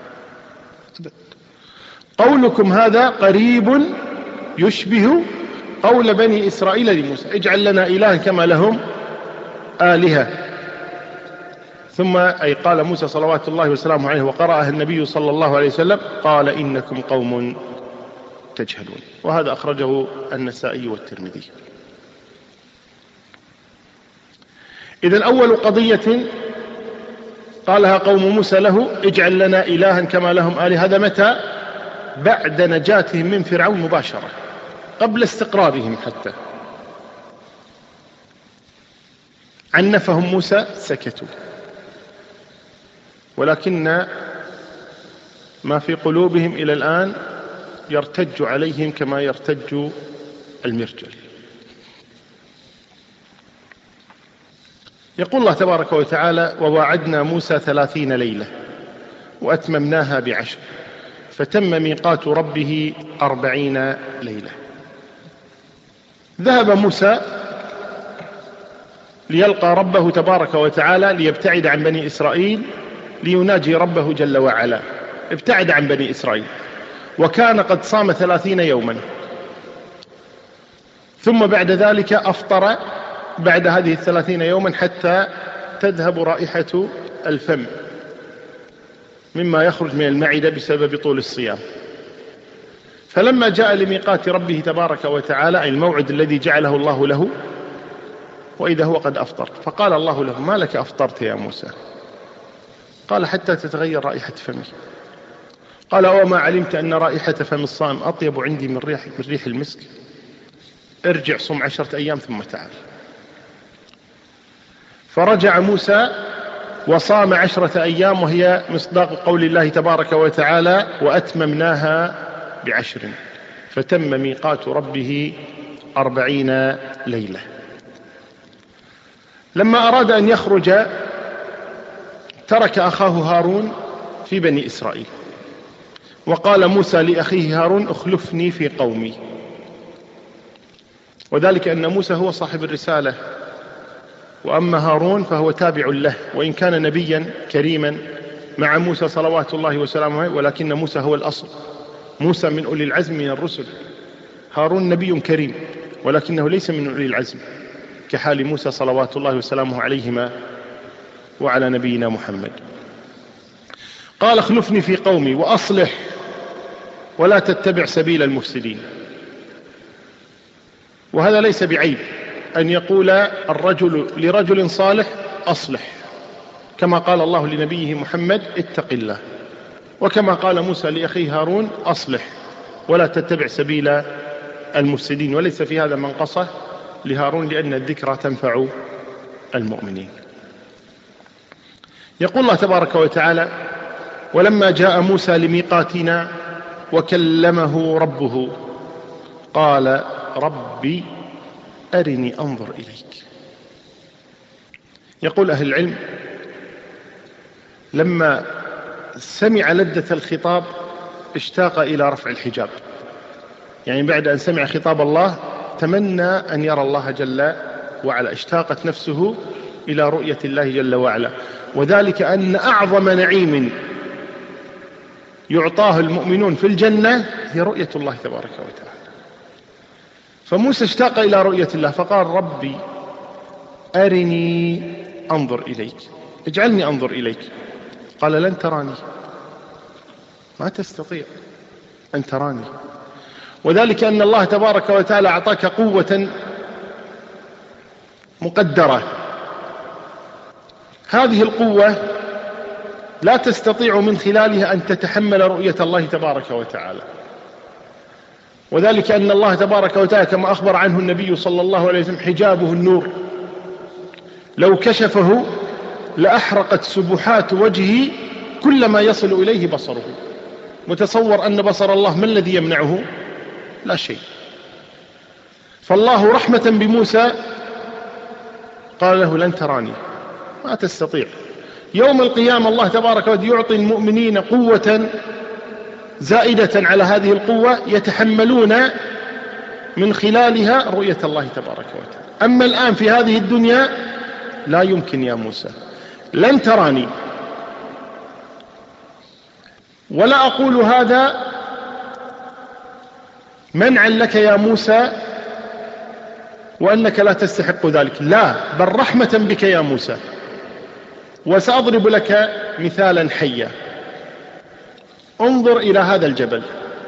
قولكم هذا قريب يشبه قول بني إسرائيل لموسى: اجعل لنا إلها كما لهم آلهة. ثم أي قال موسى صلوات الله وسلامه عليه وقرأها النبي صلى الله عليه وسلم قال إنكم قوم تجهلون. وهذا أخرجه النسائي والترمذي. إذن أول قضية قالها قوم موسى له اجعل لنا إلها كما لهم آلهة، هذا متى؟ بعد نجاتهم من فرعون مباشرة، قبل استقرارهم حتى. عنفهم موسى سكتوا، ولكن ما في قلوبهم إلى الآن يرتج عليهم كما يرتج المرجل. يقول الله تبارك وتعالى وواعدنا موسى 30 ليلة وأتممناها ب10 فتم ميقات ربه 40 ليلة. ذهب موسى ليلقى ربه تبارك وتعالى ليبتعد عن بني إسرائيل ليناجي ربه جل وعلا. ابتعد عن بني إسرائيل وكان قد صام 30 يوما، ثم بعد ذلك أفطر بعد هذه 30 يوما حتى تذهب رائحة الفم مما يخرج من المعدة بسبب طول الصيام. فلما جاء لميقات ربه تبارك وتعالى أي الموعد الذي جعله الله له وإذا هو قد أفطر، فقال الله له ما لك أفطرت يا موسى؟ قال حتى تتغير رائحة فمي. قال وما علمت أن رائحة فم الصائم أطيب عندي من ريح المسك؟ ارجع صم 10 أيام ثم تعال. فرجع موسى وصام 10 أيام، وهي مصداق قول الله تبارك وتعالى وأتممناها ب10 فتم ميقات ربه 40 ليلة. لما أراد أن يخرج ترك أخاه هارون في بني إسرائيل، وقال موسى لأخيه هارون اخلفني في قومي، وذلك أن موسى هو صاحب الرسالة، وأما هارون فهو تابع له، وإن كان نبيا كريما مع موسى صلوات الله وسلامه عليه، ولكن موسى هو الأصل. موسى من أولي العزم من الرسل، هارون نبي كريم ولكنه ليس من أولي العزم كحال موسى صلوات الله وسلامه عليهما وعلى نبينا محمد. قال اخلفني في قومي وأصلح ولا تتبع سبيل المفسدين. وهذا ليس بعيب أن يقول الرجل لرجل صالح أصلح، كما قال الله لنبيه محمد اتق الله، وكما قال موسى لأخيه هارون أصلح ولا تتبع سبيل المفسدين. وليس في هذا منقصة لهارون لأن الذكرى تنفع المؤمنين. يقول الله تبارك وتعالى ولما جاء موسى لميقاتنا وكلمه ربه قال ربي أرني أنظر إليك. يقول أهل العلم لما سمع لذة الخطاب اشتاق إلى رفع الحجاب، يعني بعد أن سمع خطاب الله تمنى أن يرى الله جل وعلا، اشتاقت نفسه إلى رؤية الله جل وعلا، وذلك أن أعظم نعيم يعطاه المؤمنون في الجنة هي رؤية الله تبارك وتعالى. فموسى اشتاق إلى رؤية الله فقال ربي أرني أنظر إليك، اجعلني أنظر إليك. قال لن تراني، ما تستطيع أن تراني، وذلك أن الله تبارك وتعالى أعطاك قوة مقدرة، هذه القوة لا تستطيع من خلالها أن تتحمل رؤية الله تبارك وتعالى، وذلك أن الله تبارك وتعالى كما أخبر عنه النبي صلى الله عليه وسلم حجابه النور، لو كشفه لأحرقت سبحات وجهه كلما يصل إليه بصره. متصور أن بصر الله ما الذي يمنعه؟ لا شيء. فالله رحمة بموسى قال له لن تراني، ما تستطيع. يوم القيامة الله تبارك وتعالى يعطي المؤمنين قوة زائدة على هذه القوة يتحملون من خلالها رؤية الله تبارك وتعالى. أما الآن في هذه الدنيا لا يمكن يا موسى، لن تراني. ولا أقول هذا منعا لك يا موسى وأنك لا تستحق ذلك، لا، بل رحمة بك يا موسى، وسأضرب لك مثالا حيا. انظر إلى هذا الجبل،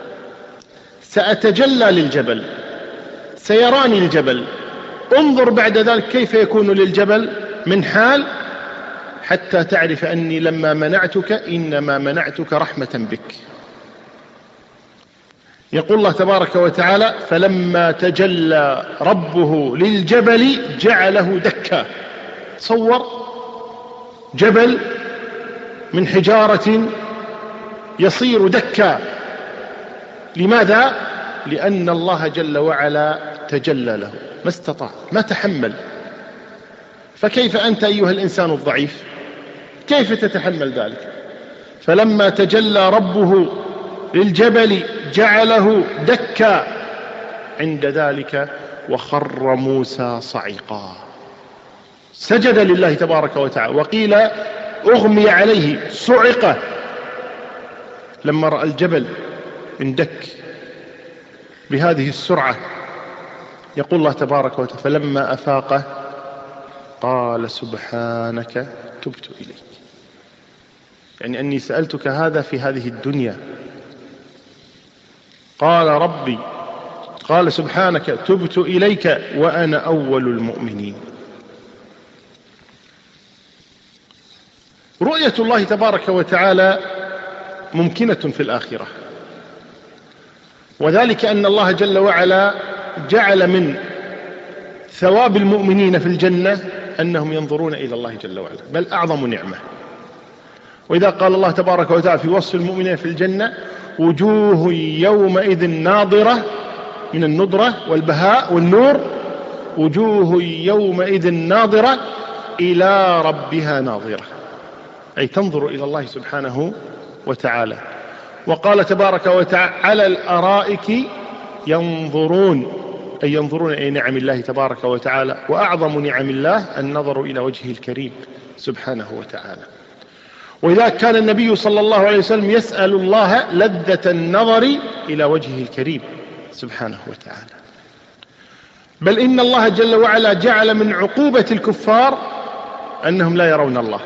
سأتجلى للجبل، سيراني الجبل، انظر بعد ذلك كيف يكون للجبل من حال، حتى تعرف أني لما منعتك إنما منعتك رحمة بك. يقول الله تبارك وتعالى: فلما تجلى ربه للجبل جعله دكا. تصور جبل من حجارة يصير دكا. لماذا؟ لأن الله جل وعلا تجلى له، ما استطاع، ما تحمل. فكيف أنت أيها الإنسان الضعيف كيف تتحمل ذلك؟ فلما تجلى ربه للجبل جعله دكا عند ذلك وخر موسى صعقا. سجد لله تبارك وتعالى، وقيل أغمي عليه، صعق لما رأى الجبل اندك بهذه السرعة. يقول الله تبارك وتعالى: فلما أفاق قال سبحانك تبت إليك. يعني أني سألتك هذا في هذه الدنيا. قال ربي، قال سبحانك تبت إليك وأنا أول المؤمنين. رؤية الله تبارك وتعالى ممكنة في الآخرة، وذلك أن الله جل وعلا جعل من ثواب المؤمنين في الجنة أنهم ينظرون إلى الله جل وعلا، بل أعظم نعمة. وإذا قال الله تبارك وتعالى في وصف المؤمنين في الجنة: وجوه يومئذ ناظرة، من النضرة والبهاء والنور، وجوه يومئذ ناظرة إلى ربها ناظرة، أي تنظر إلى الله سبحانه وتعالى. وقال تبارك وتعالى: على الأرائك ينظرون، أي ينظرون إلى نعم الله تبارك وتعالى. وأعظم نعم الله النظر إلى وجهه الكريم سبحانه وتعالى. وإذا كان النبي صلى الله عليه وسلم يسأل الله لذة النظر إلى وجهه الكريم سبحانه وتعالى. بل إن الله جل وعلا جعل من عقوبة الكفار أنهم لا يرون الله.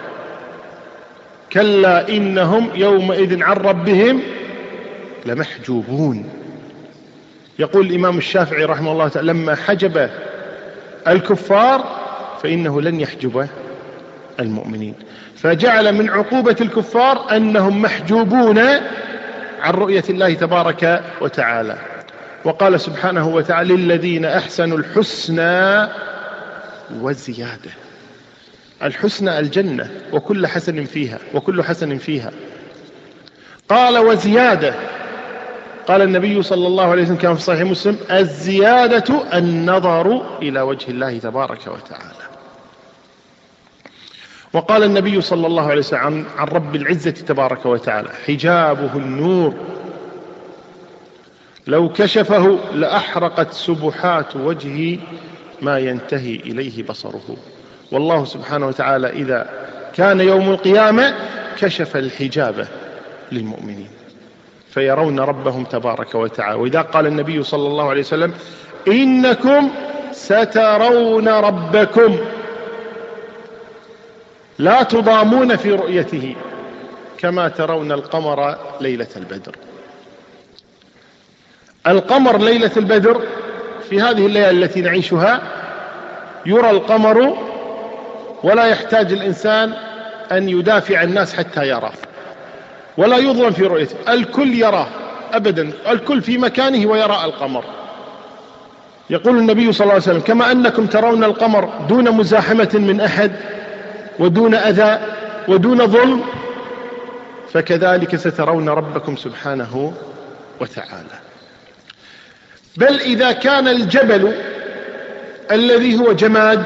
كلا إنهم يومئذ عن ربهم لمحجوبون. يقول الإمام الشافعي رحمه الله تعالى: لما حجب الكفار فإنه لن يحجب المؤمنين. فجعل من عقوبة الكفار أنهم محجوبون عن رؤية الله تبارك وتعالى. وقال سبحانه وتعالى: للذين أحسنوا الحسنى وزيادة. الحسنى الجنة، وكل حسن فيها، وكل حسن فيها. قال وزيادة، قال النبي صلى الله عليه وسلم كما في صحيح مسلم: الزيادة النظر إلى وجه الله تبارك وتعالى. وقال النبي صلى الله عليه وسلم عن رب العزة تبارك وتعالى: حجابه النور، لو كشفه لأحرقت سبحات وجهه ما ينتهي إليه بصره. والله سبحانه وتعالى إذا كان يوم القيامة كشف الحجاب للمؤمنين فيرون ربهم تبارك وتعالى. وإذا قال النبي صلى الله عليه وسلم: إنكم سترون ربكم لا تضامون في رؤيته كما ترون القمر ليلة البدر. القمر ليلة البدر في هذه الليالي التي نعيشها يرى القمر، ولا يحتاج الإنسان أن يدافع الناس حتى يراه، ولا يظلم في رؤيته، الكل يراه أبدا، الكل في مكانه ويرى القمر. يقول النبي صلى الله عليه وسلم: كما أنكم ترون القمر دون مزاحمة من أحد ودون أذى ودون ظلم، فكذلك سترون ربكم سبحانه وتعالى. بل إذا كان الجبل الذي هو جماد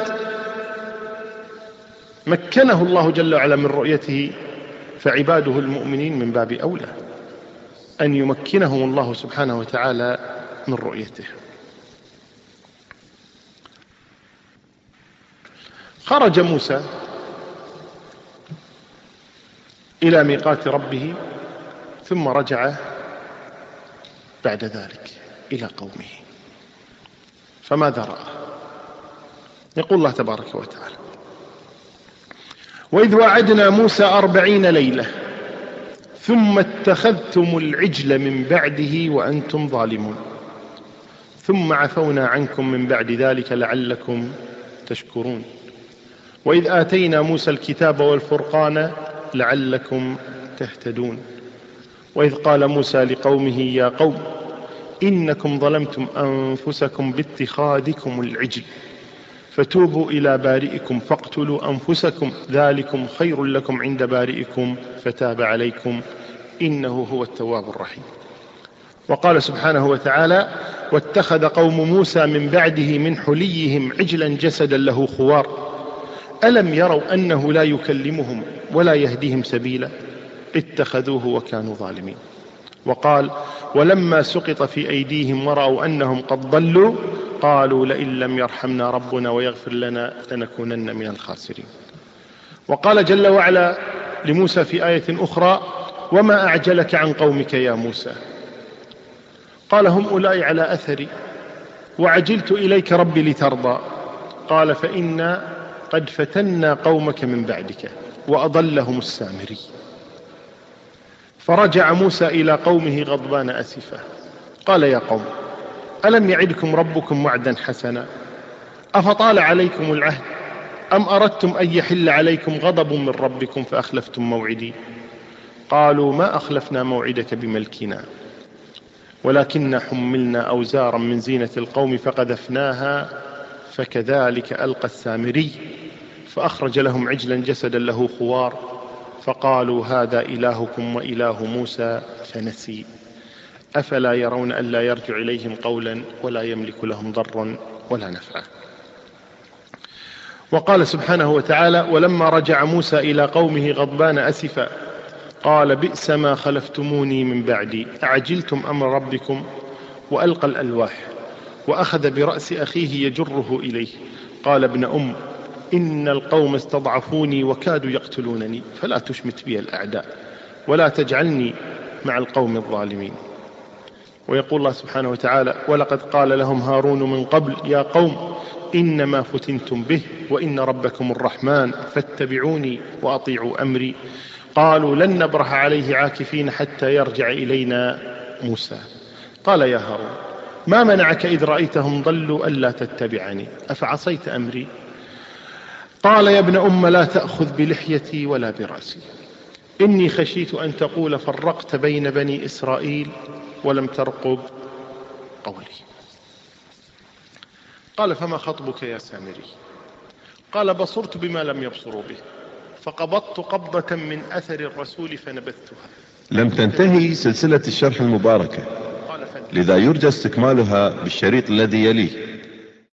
مكنه الله جل وعلا من رؤيته، فعباده المؤمنين من باب أولى أن يمكنهم الله سبحانه وتعالى من رؤيته. خرج موسى إلى ميقات ربه ثم رجع بعد ذلك إلى قومه، فماذا رأى؟ يقول الله تبارك وتعالى: وإذ وعدنا موسى 40 ليلة ثم اتخذتم العجل من بعده وأنتم ظالمون ثم عفونا عنكم من بعد ذلك لعلكم تشكرون وإذ آتينا موسى الكتاب والفرقان لعلكم تهتدون وإذ قال موسى لقومه يا قوم إنكم ظلمتم أنفسكم باتخاذكم العجل فتوبوا إلى بارئكم فاقتلوا أنفسكم ذلكم خير لكم عند بارئكم فتاب عليكم إنه هو التواب الرحيم. وقال سبحانه وتعالى واتخذ قوم موسى من بعده من حليهم عجلا جسدا له خوار ألم يروا أنه لا يكلمهم ولا يهديهم سبيلا اتخذوه وكانوا ظالمين. وقال ولما سقط في أيديهم ورأوا أنهم قد ضلوا قالوا لئن لم يرحمنا ربنا ويغفر لنا لنكونن من الخاسرين. وقال جل وعلا لموسى في آية أخرى وما أعجلك عن قومك يا موسى قال هم أولئك على أثري وعجلت إليك ربي لترضى قال فإنا قد فتنا قومك من بعدك وأضلهم السامري. فرجع موسى إلى قومه غضبان أسفا قال يا قوم ألم يعدكم ربكم وعدا حسنا أفطال عليكم العهد أم أردتم أن يحل عليكم غضب من ربكم فأخلفتم موعدي قالوا ما أخلفنا موعدك بملكنا ولكننا حملنا أوزارا من زينة القوم فقذفناها فكذلك ألقى السامري فأخرج لهم عجلا جسدا له خوار فقالوا هذا إلهكم وإله موسى فنسي أفلا يرون ألا يرجع إليهم قولا ولا يملك لهم ضرا ولا نفعا. وقال سبحانه وتعالى ولما رجع موسى إلى قومه غضبان أسفا قال بئس ما خلفتموني من بعدي أعجلتم أمر ربكم وألقى الألواح وأخذ برأس أخيه يجره إليه قال ابن إن القوم استضعفوني وكادوا يقتلونني فلا تشمت بي الأعداء ولا تجعلني مع القوم الظالمين. ويقول الله سبحانه وتعالى ولقد قال لهم هارون من قبل يا قوم إنما فتنتم به وإن ربكم الرحمن فاتبعوني وأطيعوا أمري قالوا لن نبرح عليه عاكفين حتى يرجع إلينا موسى قال يا هارون ما منعك إذ رأيتهم ضلوا ألا تتبعني أفعصيت أمري قال يا ابن لا تأخذ بلحيتي ولا برأسي إني خشيت أن تقول فرقت بين بني إسرائيل ولم ترقب قولي. قال فما خطبك يا سامري قال بصرت بما لم يبصروا به فقبضت قبضة من أثر الرسول فنبذتها.
لم تنتهي سلسلة الشرح المباركة لذا يرجى استكمالها بالشريط الذي يليه.